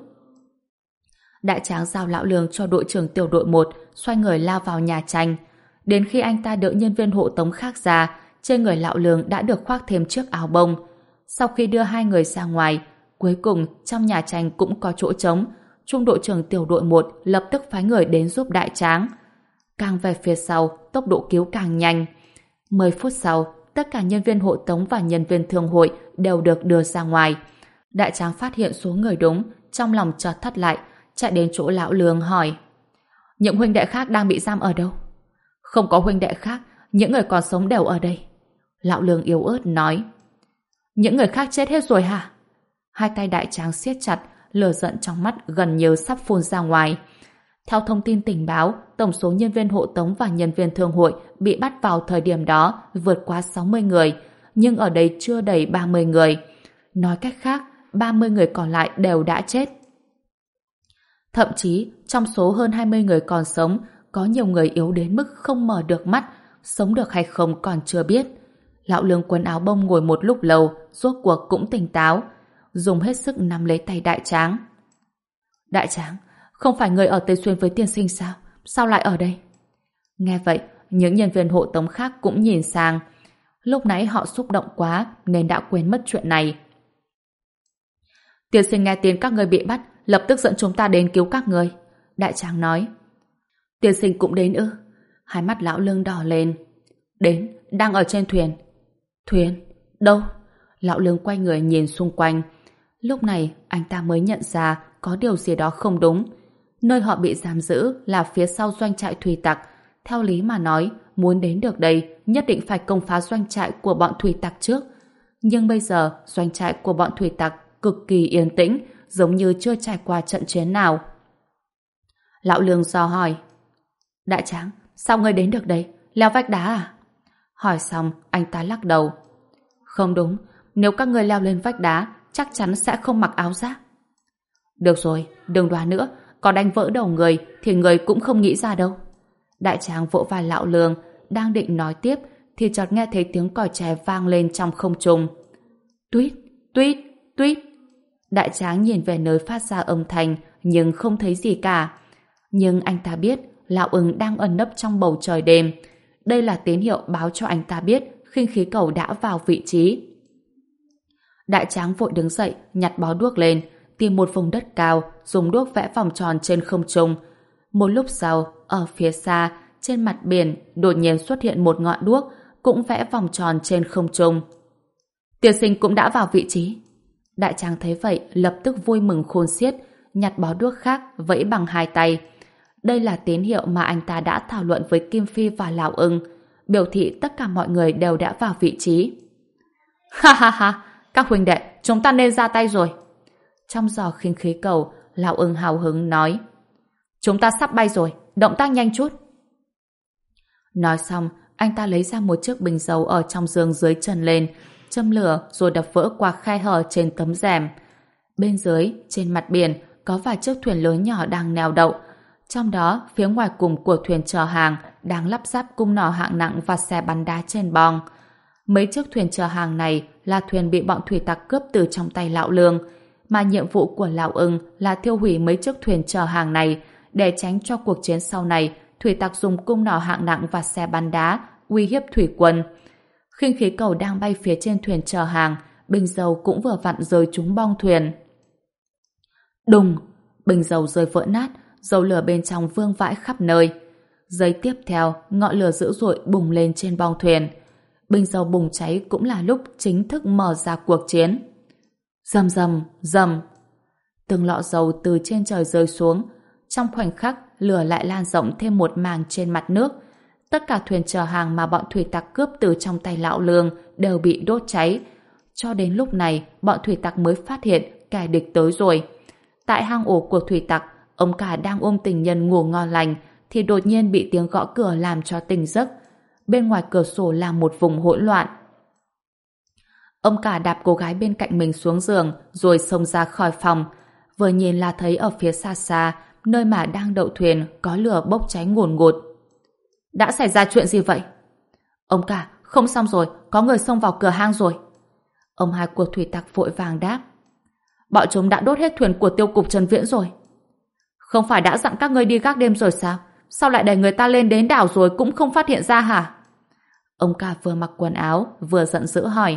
Đại tráng giao Lão Lương cho đội trưởng tiểu đội một, xoay người lao vào nhà tranh. Đến khi anh ta đỡ nhân viên hộ tống khác ra, trên người Lão Lương đã được khoác thêm chiếc áo bông. Sau khi đưa hai người ra ngoài, cuối cùng trong nhà tranh cũng có chỗ trống. Trung đội trưởng tiểu đội một lập tức phái người đến giúp đại tráng. Càng về phía sau, tốc độ cứu càng nhanh. Mười phút sau, tất cả nhân viên hộ tống và nhân viên thương hội đều được đưa ra ngoài. Đại tráng phát hiện số người đúng, trong lòng chợt thắt lại, chạy đến chỗ Lão Lương hỏi. Những huynh đệ khác đang bị giam ở đâu? Không có huynh đệ khác, những người còn sống đều ở đây. Lão Lương yếu ớt nói. Những người khác chết hết rồi hả? Hai tay đại tráng siết chặt, lửa giận trong mắt gần như sắp phun ra ngoài. Theo thông tin tình báo, tổng số nhân viên hộ tống và nhân viên thương hội bị bắt vào thời điểm đó vượt quá sáu mươi người, nhưng ở đây chưa đầy ba mươi người. Nói cách khác, ba mươi người còn lại đều đã chết. Thậm chí, trong số hơn hai mươi người còn sống, có nhiều người yếu đến mức không mở được mắt, sống được hay không còn chưa biết. Lão Lương quần áo bông ngồi một lúc lâu, rốt cuộc cũng tỉnh táo, dùng hết sức nắm lấy tay Đại Tráng. Đại Tráng, không phải người ở Tây Xuyên với tiên sinh sao? Sao lại ở đây? Nghe vậy, những nhân viên hộ tống khác cũng nhìn sang. Lúc nãy họ xúc động quá nên đã quên mất chuyện này. Tiên sinh nghe tin các người bị bắt, lập tức dẫn chúng ta đến cứu các người. Đại Tráng nói. Tiên sinh cũng đến ư? Hai mắt Lão Lương đỏ lên. Đến, đang ở trên thuyền. Thuyền? Đâu? Lão Lương quay người nhìn xung quanh. Lúc này anh ta mới nhận ra có điều gì đó không đúng. Nơi họ bị giam giữ là phía sau doanh trại thủy tặc. Theo lý mà nói, muốn đến được đây nhất định phải công phá doanh trại của bọn thủy tặc trước. Nhưng bây giờ doanh trại của bọn thủy tặc cực kỳ yên tĩnh, giống như chưa trải qua trận chiến nào. Lão Lương dò hỏi. Đại Tráng, sao ngươi đến được đây? Leo vách đá à? Hỏi xong, anh ta lắc đầu. Không đúng, nếu các ngươi leo lên vách đá, chắc chắn sẽ không mặc áo giáp. Được rồi, đừng đoán nữa, có đánh vỡ đầu người thì người cũng không nghĩ ra đâu. Đại Tráng vỗ vai Lão Lương, đang định nói tiếp thì chợt nghe thấy tiếng còi chè vang lên trong không trung. Tuýt, tuýt, tuýt. Đại Tráng nhìn về nơi phát ra âm thanh nhưng không thấy gì cả. Nhưng anh ta biết Lão Ưng đang ẩn nấp trong bầu trời đêm. Đây là tín hiệu báo cho anh ta biết khinh khí cầu đã vào vị trí. Đại Tráng vội đứng dậy, nhặt bó đuốc lên, tìm một vùng đất cao, dùng đuốc vẽ vòng tròn trên không trung. Một lúc sau, ở phía xa, trên mặt biển, đột nhiên xuất hiện một ngọn đuốc, cũng vẽ vòng tròn trên không trung. Tiên sinh cũng đã vào vị trí. Đại Tráng thấy vậy, lập tức vui mừng khôn xiết, nhặt bó đuốc khác, vẫy bằng hai tay. Đây là tín hiệu mà anh ta đã thảo luận với Kim Phi và Lão Ưng, biểu thị tất cả mọi người đều đã vào vị trí. Ha ha ha, các huynh đệ, chúng ta nên ra tay rồi. Trong giò khinh khí cầu, Lão Ưng hào hứng nói. Chúng ta sắp bay rồi, động tác nhanh chút. Nói xong, anh ta lấy ra một chiếc bình dầu ở trong giường dưới chân lên, châm lửa rồi đập vỡ qua khe hở trên tấm rèm. Bên dưới, trên mặt biển, có vài chiếc thuyền lớn nhỏ đang neo đậu. Trong đó, phía ngoài cùng của thuyền chở hàng đang lắp ráp cung nỏ hạng nặng và xe bắn đá trên bong. Mấy chiếc thuyền chở hàng này là thuyền bị bọn thủy tặc cướp từ trong tay Lão Lương, mà nhiệm vụ của Lão Ưng là tiêu hủy mấy chiếc thuyền chở hàng này để tránh cho cuộc chiến sau này thủy tặc dùng cung nỏ hạng nặng và xe bắn đá uy hiếp thủy quân. Khinh khí cầu đang bay phía trên thuyền chở hàng, bình dầu cũng vừa vặn rơi trúng bong thuyền. Đùng! Bình dầu rơi vỡ nát, dầu lửa bên trong vương vãi khắp nơi. Giây tiếp theo, ngọn lửa dữ dội bùng lên trên bong thuyền. Bình dầu bùng cháy cũng là lúc chính thức mở ra cuộc chiến. Rầm rầm, rầm. Từng lọ dầu từ trên trời rơi xuống. Trong khoảnh khắc, lửa lại lan rộng thêm một màng trên mặt nước. Tất cả thuyền chở hàng mà bọn thủy tặc cướp từ trong tay Lão Lương đều bị đốt cháy. Cho đến lúc này, bọn thủy tặc mới phát hiện kẻ địch tới rồi. Tại hang ổ của thủy tặc, ông cả đang ôm tình nhân ngủ ngon lành thì đột nhiên bị tiếng gõ cửa làm cho tỉnh giấc. Bên ngoài cửa sổ là một vùng hỗn loạn. Ông cả đạp cô gái bên cạnh mình xuống giường rồi xông ra khỏi phòng. Vừa nhìn là thấy ở phía xa xa, nơi mà đang đậu thuyền có lửa bốc cháy ngùn ngụt. Đã xảy ra chuyện gì vậy? Ông cả, không xong rồi, có người xông vào cửa hang rồi. Ông hai của thủy tặc vội vàng đáp. Bọn chúng đã đốt hết thuyền của tiêu cục Trần Viễn rồi. Không phải đã dặn các ngươi đi gác đêm rồi sao? Sao lại để người ta lên đến đảo rồi cũng không phát hiện ra hả? Ông cả vừa mặc quần áo vừa giận dữ hỏi.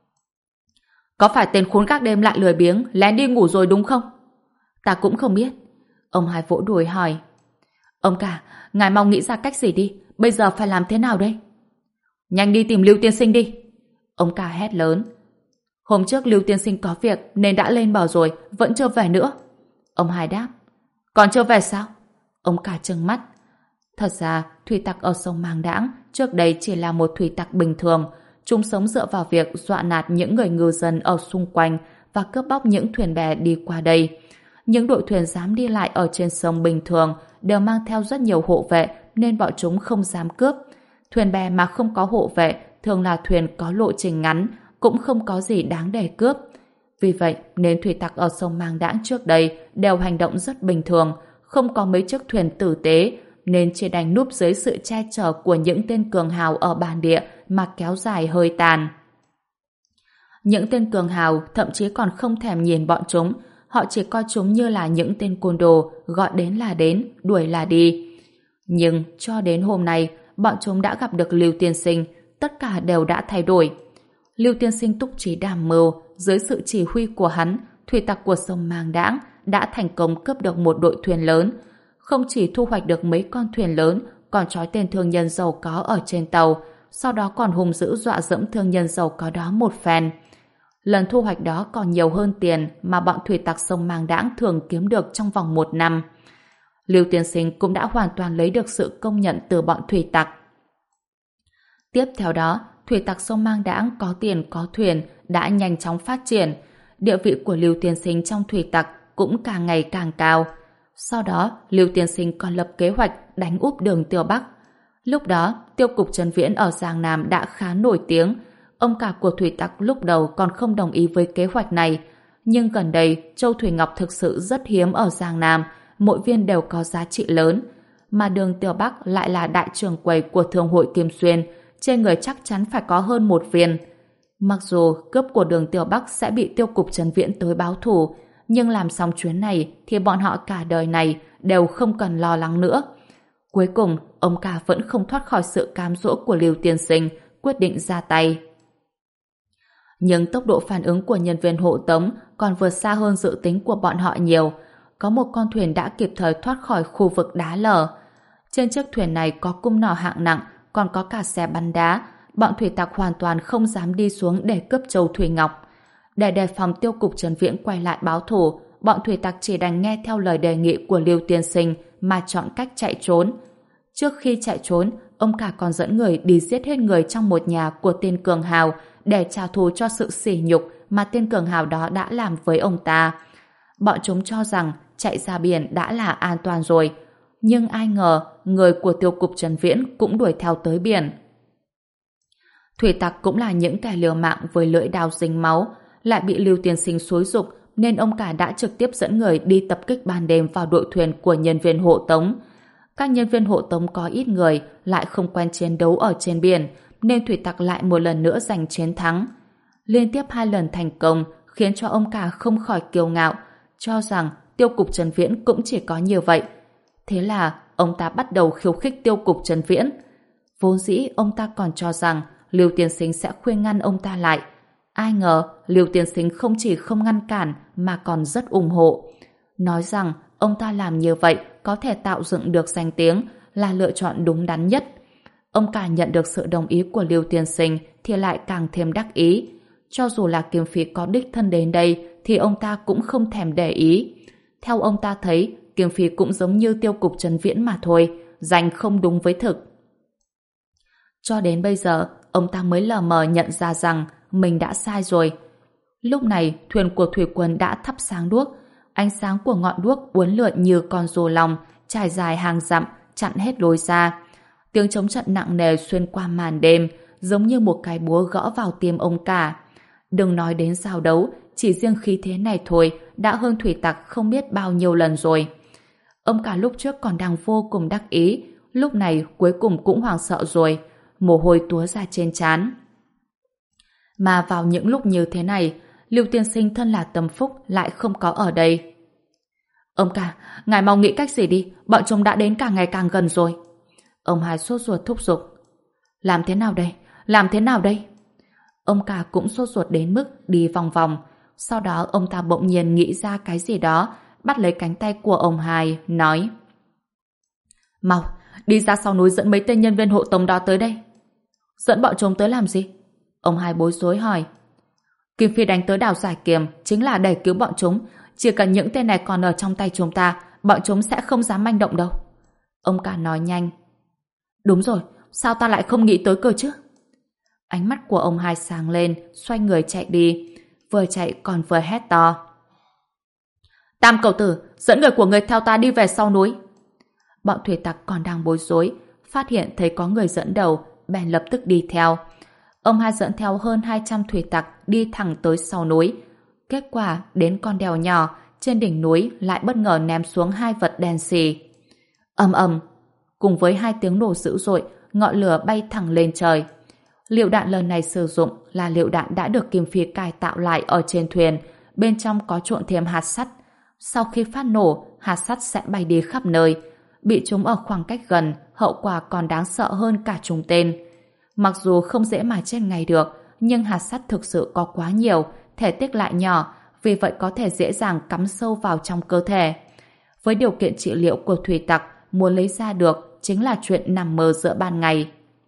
Có phải tên khốn gác đêm lại lười biếng lén đi ngủ rồi đúng không? Ta cũng không biết. Ông hai vỗ đùi hỏi. Ông cả, ngài mau nghĩ ra cách gì đi. Bây giờ phải làm thế nào đây? Nhanh đi tìm Lưu tiên sinh đi. Ông cả hét lớn. Hôm trước Lưu tiên sinh có việc nên đã lên bờ rồi, vẫn chưa về nữa. Ông hai đáp. Còn chưa về sao? Ông cả trừng mắt. Thật ra, thủy tặc ở sông Màng Đãng trước đây chỉ là một thủy tặc bình thường. Chúng sống dựa vào việc dọa nạt những người ngư dân ở xung quanh và cướp bóc những thuyền bè đi qua đây. Những đội thuyền dám đi lại ở trên sông bình thường đều mang theo rất nhiều hộ vệ nên bọn chúng không dám cướp. Thuyền bè mà không có hộ vệ thường là thuyền có lộ trình ngắn, cũng không có gì đáng để cướp. Vì vậy nên thủy tặc ở sông Màng Đãng trước đây đều hành động rất bình thường, không có mấy chiếc thuyền tử tế, nên chỉ đành núp dưới sự che chở của những tên cường hào ở bản địa mà kéo dài hơi tàn. Những tên cường hào thậm chí còn không thèm nhìn bọn chúng, họ chỉ coi chúng như là những tên côn đồ, gọi đến là đến, đuổi là đi. Nhưng cho đến hôm nay, bọn chúng đã gặp được Lưu Tiên Sinh, tất cả đều đã thay đổi. Lưu Tiên Sinh túc trí đàm mưu, dưới sự chỉ huy của hắn, thủy tặc của sông Mang Đãng đã thành công cướp được một đội thuyền lớn. Không chỉ thu hoạch được mấy con thuyền lớn, còn trói tên thương nhân giàu có ở trên tàu, sau đó còn hung dữ dọa dẫm thương nhân giàu có đó một phen. Lần thu hoạch đó còn nhiều hơn tiền mà bọn thủy tặc sông Mang Đãng thường kiếm được trong vòng một năm. Lưu Tiên Sinh cũng đã hoàn toàn lấy được sự công nhận từ bọn thủy tặc. Tiếp theo đó, thủy tặc sông Mang Đãng có tiền có thuyền đã nhanh chóng phát triển. Địa vị của Lưu Tiên Sinh trong thủy tặc cũng càng ngày càng cao. Sau đó, Lưu Tiên Sinh còn lập kế hoạch đánh úp Đường Tiêu Bắc. Lúc đó, tiêu cục Trần Viễn ở Giang Nam đã khá nổi tiếng. Ông cả của thủy tặc lúc đầu còn không đồng ý với kế hoạch này. Nhưng gần đây, châu Thủy Ngọc thực sự rất hiếm ở Giang Nam, mỗi viên đều có giá trị lớn. Mà Đường Tiêu Bắc lại là đại trưởng quầy của Thương hội Kim Xuyên, trên người chắc chắn phải có hơn một viên. Mặc dù cướp của Đường Tiêu Bắc sẽ bị tiêu cục Trần Viễn tới báo thù, nhưng làm xong chuyến này thì bọn họ cả đời này đều không cần lo lắng nữa. Cuối cùng, ông cả vẫn không thoát khỏi sự cám dỗ của Lưu Tiên Sinh, quyết định ra tay. Nhưng tốc độ phản ứng của nhân viên hộ tống còn vượt xa hơn dự tính của bọn họ nhiều. Có một con thuyền đã kịp thời thoát khỏi khu vực đá lở. Trên chiếc thuyền này có cung nỏ hạng nặng, còn có cả xe bắn đá. Bọn thủy tặc hoàn toàn không dám đi xuống để cướp châu Thủy Ngọc. Để đề phòng tiêu cục Trần Viễn quay lại báo thù, bọn thủy tặc chỉ đành nghe theo lời đề nghị của Lưu Tiên Sinh mà chọn cách chạy trốn. Trước khi chạy trốn, ông cả còn dẫn người đi giết hết người trong một nhà của tên cường hào để trả thù cho sự sỉ nhục mà tên cường hào đó đã làm với ông ta. Bọn chúng cho rằng chạy ra biển đã là an toàn rồi, nhưng ai ngờ người của tiêu cục Trần Viễn cũng đuổi theo tới biển. Thủy tặc cũng là những kẻ liều mạng với lưỡi đao dính máu, lại bị Lưu Tiên Sinh xúi giục nên ông cả đã trực tiếp dẫn người đi tập kích ban đêm vào đội thuyền của nhân viên hộ tống. Các nhân viên hộ tống có ít người, lại không quen chiến đấu ở trên biển, nên thủy tặc lại một lần nữa giành chiến thắng. Liên tiếp hai lần thành công khiến cho ông cả không khỏi kiêu ngạo, cho rằng tiêu cục Trần Viễn cũng chỉ có như vậy. Thế là ông ta bắt đầu khiêu khích tiêu cục Trần Viễn. Vốn dĩ ông ta còn cho rằng Lưu Tiên Sinh sẽ khuyên ngăn ông ta lại. Ai ngờ Lưu Tiên Sinh không chỉ không ngăn cản mà còn rất ủng hộ. Nói rằng ông ta làm như vậy có thể tạo dựng được danh tiếng, là lựa chọn đúng đắn nhất. Ông cả nhận được sự đồng ý của Lưu Tiên Sinh thì lại càng thêm đắc ý. Cho dù là Kiếm Phi có đích thân đến đây thì ông ta cũng không thèm để ý. Theo ông ta thấy, Kiếm Phi cũng giống như tiêu cục Trần Viễn mà thôi, danh không đúng với thực. Cho đến bây giờ, ông ta mới lờ mờ nhận ra rằng mình đã sai rồi. Lúc này, thuyền của thủy quân đã thắp sáng đuốc. Ánh sáng của ngọn đuốc uốn lượn như con rùa lòng, trải dài hàng dặm, chặn hết lối ra. Tiếng trống trận nặng nề xuyên qua màn đêm, giống như một cái búa gõ vào tim ông cả. Đừng nói đến giao đấu, chỉ riêng khí thế này thôi đã hơn thủy tặc không biết bao nhiêu lần rồi. Ông cả lúc trước còn đang vô cùng đắc ý, lúc này cuối cùng cũng hoảng sợ rồi, mồ hôi túa ra trên trán. Mà vào những lúc như thế này, Lưu Tiên Sinh thân là tâm phúc lại không có ở đây. Ông cả, ngài mau nghĩ cách gì đi, bọn chúng đã đến càng ngày càng gần rồi. Ông hai sốt ruột thúc giục. Làm thế nào đây? Làm thế nào đây? Ông cả cũng sốt ruột đến mức đi vòng vòng. Sau đó ông ta bỗng nhiên nghĩ ra cái gì đó, bắt lấy cánh tay của ông hai, nói: Mau, đi ra sau núi dẫn mấy tên nhân viên hộ tống đó tới đây. Dẫn bọn chúng tới làm gì? Ông hai bối rối hỏi. Kim Phi đánh tới đảo Giải Kiềm chính là để cứu bọn chúng. Chỉ cần những tên này còn ở trong tay chúng ta, bọn chúng sẽ không dám manh động đâu. Ông cả nói nhanh. Đúng rồi, sao ta lại không nghĩ tới cơ chứ? Ánh mắt của ông hai sáng lên, xoay người chạy đi. Vừa chạy còn vừa hét to. Tam cầu tử, dẫn người của người theo ta đi về sau núi. Bọn thủy tặc còn đang bối rối, phát hiện thấy có người dẫn đầu, bèn lập tức đi theo. Ông hai dẫn theo hơn hai trăm thủy tặc đi thẳng tới sau núi. Kết quả đến con đèo nhỏ, trên đỉnh núi lại bất ngờ ném xuống hai vật đen xì. Ầm ầm, cùng với hai tiếng nổ dữ dội, ngọn lửa bay thẳng lên trời. Lựu đạn lần này sử dụng là lựu đạn đã được Kim Phi cải tạo lại ở trên thuyền, bên trong có trộn thêm hạt sắt. Sau khi phát nổ, hạt sắt sẽ bay đi khắp nơi. Bị chúng ở khoảng cách gần, hậu quả còn đáng sợ hơn cả trúng tên. Mặc dù không dễ mà chết ngay được, nhưng hạt sắt thực sự có quá nhiều, thể tích lại nhỏ, vì vậy có thể dễ dàng cắm sâu vào trong cơ thể. Với điều kiện trị liệu của thủy tặc, muốn lấy ra được chính là chuyện nằm mơ giữa ban ngày.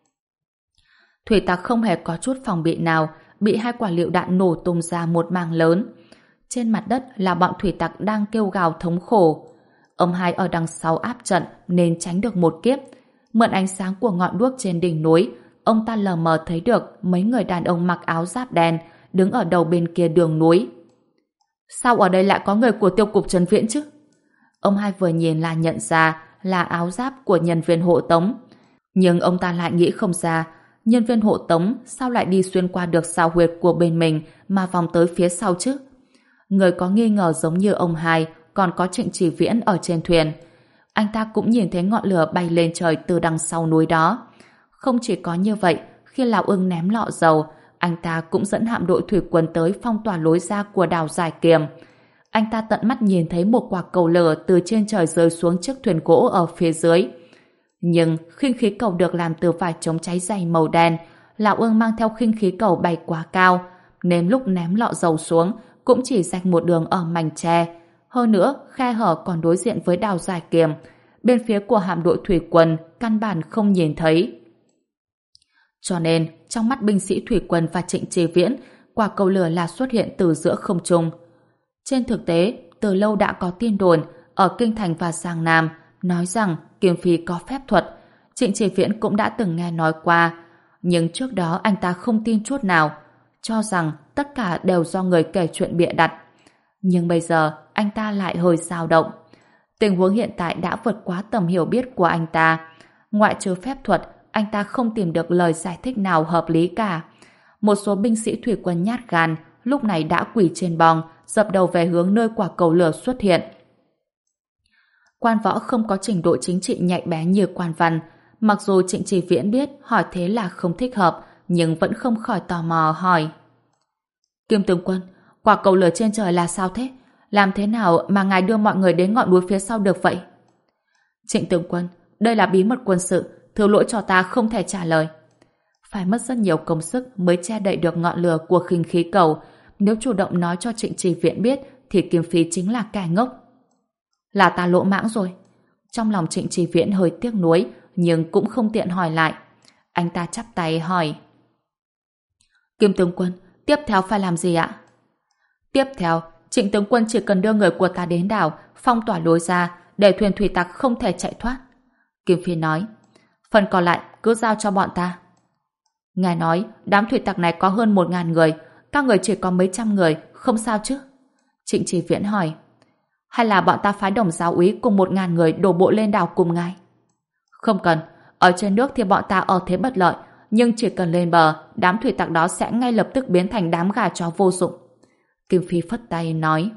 Thủy tặc không hề có chút phòng bị nào, bị hai quả lựu đạn nổ tung ra một mảng lớn. Trên mặt đất là bọn thủy tặc đang kêu gào thống khổ. Ông hai ở đằng sau áp trận nên tránh được một kiếp. Mượn ánh sáng của ngọn đuốc trên đỉnh núi, ông ta lờ mờ thấy được mấy người đàn ông mặc áo giáp đen đứng ở đầu bên kia đường núi. Sao ở đây lại có người của tiêu cục Trấn Viễn chứ? Ông hai vừa nhìn là nhận ra là áo giáp của nhân viên hộ tống. Nhưng ông ta lại nghĩ không ra, nhân viên hộ tống sao lại đi xuyên qua được sao huyệt của bên mình mà vòng tới phía sau chứ? Người có nghi ngờ giống như ông hai còn có Trịnh Chỉ Viễn ở trên thuyền. Anh ta cũng nhìn thấy ngọn lửa bay lên trời từ đằng sau núi đó. Không chỉ có như vậy, khi Lão Ưng ném lọ dầu, anh ta cũng dẫn hạm đội thủy quân tới phong tỏa lối ra của đảo Giải Kiềm. Anh ta tận mắt nhìn thấy một quả cầu lửa từ trên trời rơi xuống chiếc thuyền gỗ ở phía dưới. Nhưng khinh khí cầu được làm từ vải chống cháy dày màu đen, Lão Ưng mang theo khinh khí cầu bay quá cao, nên lúc ném lọ dầu xuống cũng chỉ rạch một đường ở mảnh tre. Hơn nữa, khe hở còn đối diện với đảo Giải Kiềm, bên phía của hạm đội thủy quân căn bản không nhìn thấy. Cho nên, trong mắt binh sĩ thủy quân và Trịnh Chỉ Viễn, quả cầu lửa là xuất hiện từ giữa không trung. Trên thực tế, từ lâu đã có tin đồn ở Kinh Thành và Giang Nam nói rằng Kim Phi có phép thuật. Trịnh Chỉ Viễn cũng đã từng nghe nói qua, nhưng trước đó anh ta không tin chút nào, cho rằng tất cả đều do người kể chuyện bịa đặt. Nhưng bây giờ anh ta lại hơi dao động. Tình huống hiện tại đã vượt quá tầm hiểu biết của anh ta. Ngoại trừ phép thuật, anh ta không tìm được lời giải thích nào hợp lý cả. Một số binh sĩ thủy quân nhát gan lúc này đã quỳ trên bong, dập đầu về hướng nơi quả cầu lửa xuất hiện. Quan võ không có trình độ chính trị nhạy bén như quan văn. Mặc dù Trịnh Chỉ Viễn biết hỏi thế là không thích hợp, nhưng vẫn không khỏi tò mò hỏi. Kim tướng quân, quả cầu lửa trên trời là sao thế? Làm thế nào mà ngài đưa mọi người đến ngọn núi phía sau được vậy? Trịnh tướng quân, đây là bí mật quân sự, thứ lỗi cho ta không thể trả lời. Phải mất rất nhiều công sức mới che đậy được ngọn lửa của khinh khí cầu. Nếu chủ động nói cho Trịnh Chỉ Viễn biết thì Kim Phi chính là kẻ ngốc. Là ta lỗ mãng rồi. Trong lòng Trịnh Chỉ Viễn hơi tiếc nuối, nhưng cũng không tiện hỏi lại. Anh ta chắp tay hỏi. Kim tướng quân, tiếp theo phải làm gì ạ? Tiếp theo, Trịnh tướng quân chỉ cần đưa người của ta đến đảo, phong tỏa lối ra, để thuyền thủy tặc không thể chạy thoát. Kim Phi nói. Phần còn lại cứ giao cho bọn ta. Ngài nói đám thủy tặc này có hơn một ngàn người, các người chỉ có mấy trăm người, không sao chứ? Trịnh Chỉ Viễn hỏi. Hay là bọn ta phái Đồng giáo úy cùng một ngàn người đổ bộ lên đảo cùng ngài? Không cần, ở trên nước thì bọn ta ở thế bất lợi, nhưng chỉ cần lên bờ, đám thủy tặc đó sẽ ngay lập tức biến thành đám gà chó vô dụng. Kim Phi phất tay nói.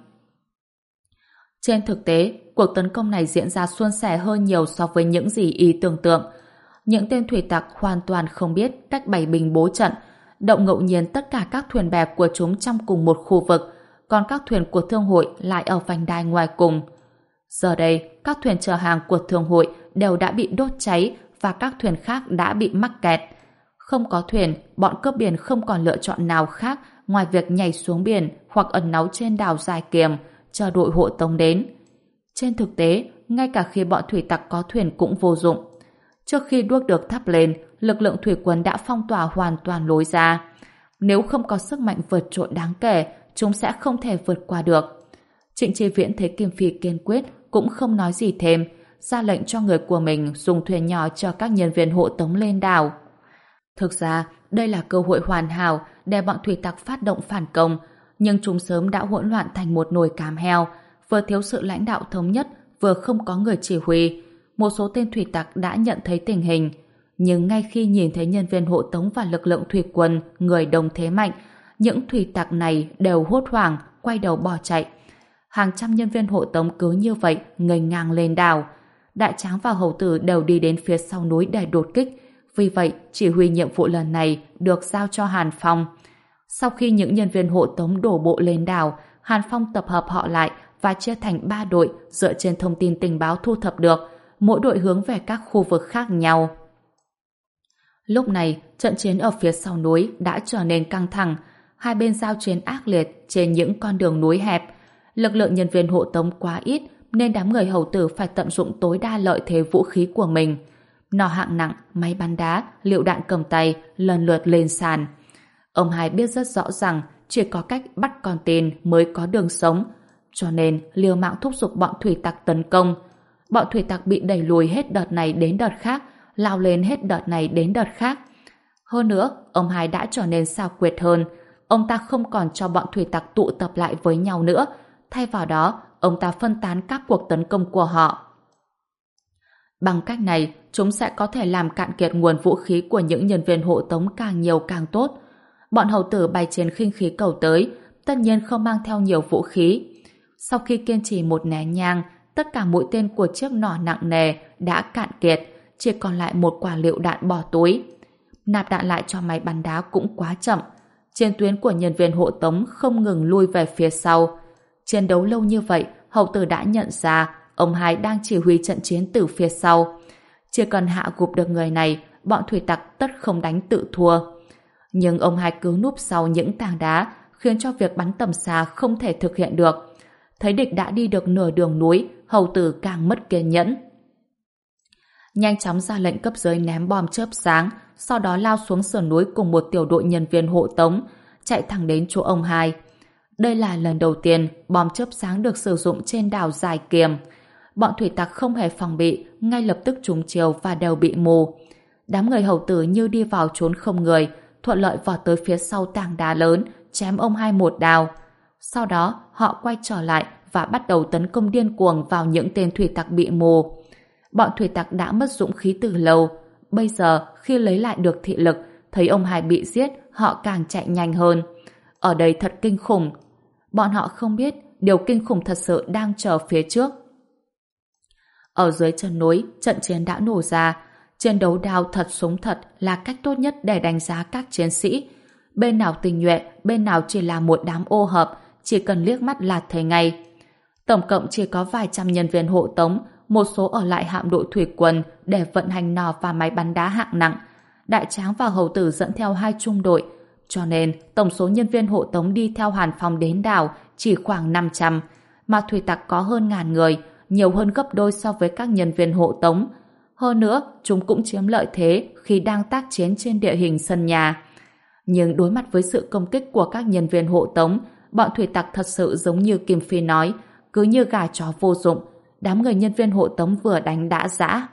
Trên thực tế, cuộc tấn công này diễn ra suôn sẻ hơn nhiều so với những gì y tưởng tượng. Những tên thủy tặc hoàn toàn không biết cách bày binh bố trận, động ngẫu nhiên tất cả các thuyền bè của chúng trong cùng một khu vực, còn các thuyền của thương hội lại ở vành đai ngoài cùng. Giờ đây, các thuyền chở hàng của thương hội đều đã bị đốt cháy và các thuyền khác đã bị mắc kẹt. Không có thuyền, bọn cướp biển không còn lựa chọn nào khác ngoài việc nhảy xuống biển hoặc ẩn náu trên đảo Giải Kiềm, chờ đội hộ tống đến. Trên thực tế, ngay cả khi bọn thủy tặc có thuyền cũng vô dụng. Trước khi đuốc được thắp lên, lực lượng thủy quân đã phong tỏa hoàn toàn lối ra. Nếu không có sức mạnh vượt trội đáng kể, chúng sẽ không thể vượt qua được. Trịnh Chỉ Viễn thấy Kim Phi kiên quyết, cũng không nói gì thêm, ra lệnh cho người của mình dùng thuyền nhỏ cho các nhân viên hộ tống lên đảo. Thực ra, đây là cơ hội hoàn hảo để bọn thủy tặc phát động phản công, nhưng chúng sớm đã hỗn loạn thành một nồi cám heo, vừa thiếu sự lãnh đạo thống nhất, vừa không có người chỉ huy. Một số tên thủy tặc đã nhận thấy tình hình, nhưng ngay khi nhìn thấy nhân viên hộ tống và lực lượng thủy quân người đông thế mạnh, những thủy tặc này đều hốt hoảng quay đầu bỏ chạy. Hàng trăm nhân viên hộ tống cứ như vậy nghênh ngang lên đảo. Đại Tráng và Hầu Tử đều đi đến phía sau núi để đột kích. Vì vậy, chỉ huy nhiệm vụ lần này được giao cho Hàn Phong. Sau khi những nhân viên hộ tống đổ bộ lên đảo, Hàn Phong tập hợp họ lại và chia thành ba đội dựa trên thông tin tình báo thu thập được, mỗi đội hướng về các khu vực khác nhau. Lúc này, trận chiến ở phía sau núi đã trở nên căng thẳng, hai bên giao chiến ác liệt trên những con đường núi hẹp. Lực lượng nhân viên hộ tống quá ít nên đám người Hầu Tử phải tận dụng tối đa lợi thế vũ khí của mình. Nỏ hạng nặng, máy bắn đá, lựu đạn cầm tay lần lượt lên sàn. Ông Hai biết rất rõ rằng chỉ có cách bắt con tin mới có đường sống, cho nên liều mạng thúc giục bọn thủy tặc tấn công. Bọn thủy tặc bị đẩy lùi hết đợt này đến đợt khác, lao lên hết đợt này đến đợt khác. Hơn nữa, ông Hai đã trở nên xảo quyệt hơn. Ông ta không còn cho bọn thủy tặc tụ tập lại với nhau nữa. Thay vào đó, ông ta phân tán các cuộc tấn công của họ. Bằng cách này, chúng sẽ có thể làm cạn kiệt nguồn vũ khí của những nhân viên hộ tống càng nhiều càng tốt. Bọn Hầu Tử bay trên khinh khí cầu tới, tất nhiên không mang theo nhiều vũ khí. Sau khi kiên trì một nén nhang, tất cả mũi tên của chiếc nỏ nặng nề đã cạn kiệt, chỉ còn lại một quả lựu đạn bỏ túi. Nạp đạn lại cho máy bắn đá cũng quá chậm. Chiến tuyến của nhân viên hộ tống không ngừng lui về phía sau. Chiến đấu lâu như vậy, Hầu Tử đã nhận ra ông Hai đang chỉ huy trận chiến từ phía sau. Chỉ cần hạ gục được người này, bọn thủy tặc tất không đánh tự thua. Nhưng ông Hai cứ núp sau những tảng đá, khiến cho việc bắn tầm xa không thể thực hiện được. Thấy địch đã đi được nửa đường núi, Hầu Tử càng mất kiên nhẫn. Nhanh chóng ra lệnh cấp dưới ném bom chớp sáng, sau đó lao xuống sườn núi cùng một tiểu đội nhân viên hộ tống, chạy thẳng đến chỗ ông Hai. Đây là lần đầu tiên bom chớp sáng được sử dụng trên đảo Dài Kiềm. Bọn thủy tặc không hề phòng bị, ngay lập tức trúng chiều và đều bị mù. Đám người Hầu Tử như đi vào chốn không người, thuận lợi vọt tới phía sau tảng đá lớn, chém ông Hai một đao. Sau đó, họ quay trở lại và bắt đầu tấn công điên cuồng vào những tên thủy tặc bị mù. Bọn thủy tặc đã mất dũng khí từ lâu. Bây giờ, khi lấy lại được thị lực, thấy ông Hai bị giết, họ càng chạy nhanh hơn. Ở đây thật kinh khủng. Bọn họ không biết điều kinh khủng thật sự đang chờ phía trước. Ở dưới chân núi, trận chiến đã nổ ra. Chiến đấu đao thật súng thật là cách tốt nhất để đánh giá các chiến sĩ. Bên nào tinh nhuệ, bên nào chỉ là một đám ô hợp, chỉ cần liếc mắt là thấy ngay. Tổng cộng chỉ có vài trăm nhân viên hộ tống, một số ở lại hạm đội thủy quân để vận hành nỏ và máy bắn đá hạng nặng. Đại Tráng và Hầu Tử dẫn theo hai trung đội, cho nên tổng số nhân viên hộ tống đi theo Hàn Phong đến đảo chỉ khoảng năm trăm, mà thủy tặc có hơn ngàn người, nhiều hơn gấp đôi so với các nhân viên hộ tống. Hơn nữa, chúng cũng chiếm lợi thế khi đang tác chiến trên địa hình sân nhà. Nhưng đối mặt với sự công kích của các nhân viên hộ tống, bọn thủy tặc thật sự giống như Kim Phi nói, cứ như gà chó vô dụng. Đám người nhân viên hộ tống vừa đánh đã giã.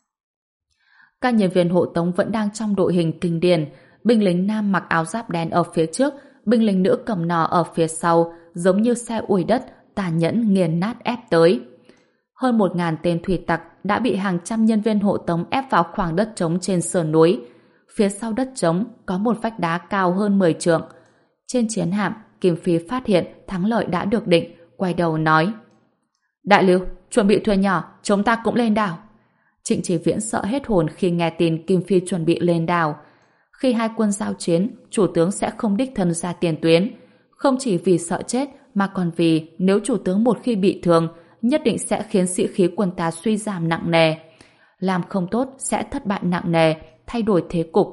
Các nhân viên hộ tống vẫn đang trong đội hình kinh điển, binh lính nam mặc áo giáp đen ở phía trước, binh lính nữ cầm nỏ ở phía sau, giống như xe ủi đất, tàn nhẫn nghiền nát ép tới. Hơn một ngàn tên thủy tặc đã bị hàng trăm nhân viên hộ tống ép vào khoảng đất trống trên sườn núi. Phía sau đất trống có một vách đá cao hơn mười trượng. Trên chiến hạm, Kim Phi phát hiện thắng lợi đã được định, quay đầu nói: Đại Lưu, chuẩn bị thuyền nhỏ, chúng ta cũng lên đảo. Trịnh Chỉ Viễn sợ hết hồn khi nghe tin Kim Phi chuẩn bị lên đảo. Khi hai quân giao chiến, chủ tướng sẽ không đích thân ra tiền tuyến. Không chỉ vì sợ chết, mà còn vì nếu chủ tướng một khi bị thương, nhất định sẽ khiến sĩ khí quân ta suy giảm nặng nề. Làm không tốt sẽ thất bại nặng nề, thay đổi thế cục.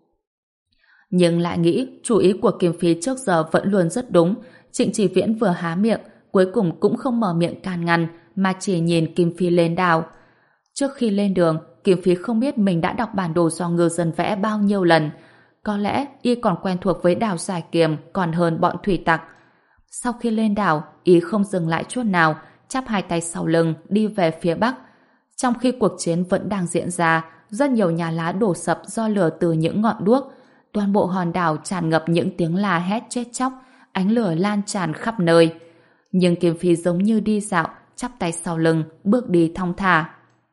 Nhưng lại nghĩ chủ ý của Kim Phi trước giờ vẫn luôn rất đúng. Trịnh Chỉ Viễn vừa há miệng, cuối cùng cũng không mở miệng can ngăn, mà chỉ nhìn Kim Phi lên đảo. Trước khi lên đường, Kim Phi không biết mình đã đọc bản đồ do ngư dân vẽ bao nhiêu lần. Có lẽ y còn quen thuộc với đảo Dài Kiềm còn hơn bọn thủy tặc. Sau khi lên đảo, y không dừng lại chút nào, chắp hai tay sau lưng đi về phía bắc. Trong khi cuộc chiến vẫn đang diễn ra, rất nhiều nhà lá đổ sập do lửa từ những ngọn đuốc. Toàn bộ hòn đảo tràn ngập những tiếng la hét chết chóc, ánh lửa lan tràn khắp nơi. Nhưng Kim Phi giống như đi dạo, chắp tay sau lưng, bước đi thong thả.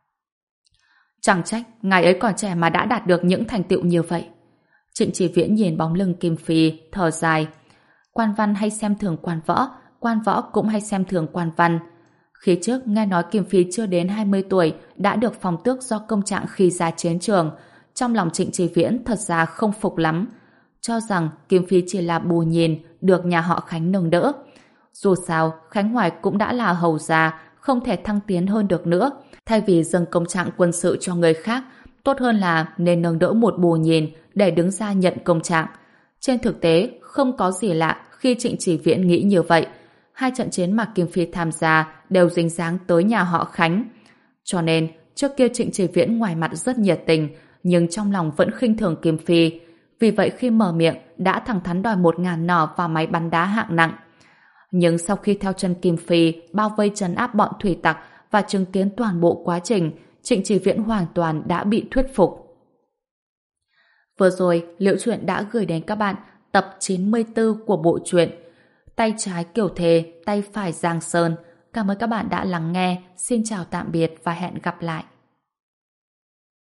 Chẳng trách, ngài ấy còn trẻ mà đã đạt được những thành tựu như vậy. Trịnh Chỉ Viễn nhìn bóng lưng Kim Phi, thở dài. Quan văn hay xem thường quan võ, quan võ cũng hay xem thường quan văn. Khi trước nghe nói Kim Phi chưa đến hai mươi tuổi đã được phong tước do công trạng khi ra chiến trường, trong lòng Trịnh Chí Viễn thật ra không phục lắm, cho rằng Kim Phi chỉ là bù nhìn được nhà họ Khánh nâng đỡ. Dù sao, Khánh Hoài cũng đã là hầu gia, không thể thăng tiến hơn được nữa. Thay vì dâng công trạng quân sự cho người khác, tốt hơn là nên nâng đỡ một bù nhìn để đứng ra nhận công trạng. Trên thực tế, không có gì lạ khi Trịnh Chí Viễn nghĩ như vậy. Hai trận chiến mà Kim Phi tham gia đều dính dáng tới nhà họ Khánh. Cho nên, trước kia Trịnh Chí Viễn ngoài mặt rất nhiệt tình, nhưng trong lòng vẫn khinh thường Kim Phi. Vì vậy khi mở miệng đã thẳng thắn đòi một ngàn nỏ và máy bắn đá hạng nặng. Nhưng sau khi theo chân Kim Phi bao vây trấn áp bọn thủy tặc và chứng kiến toàn bộ quá trình, Trịnh Chí Viễn hoàn toàn đã bị thuyết phục. Vừa rồi, Liễu Chuyện đã gửi đến các bạn tập chín mươi tư của bộ truyện Tay trái Kiều Thề, tay phải Giang Sơn. Cảm ơn các bạn đã lắng nghe. Xin chào tạm biệt và hẹn gặp lại.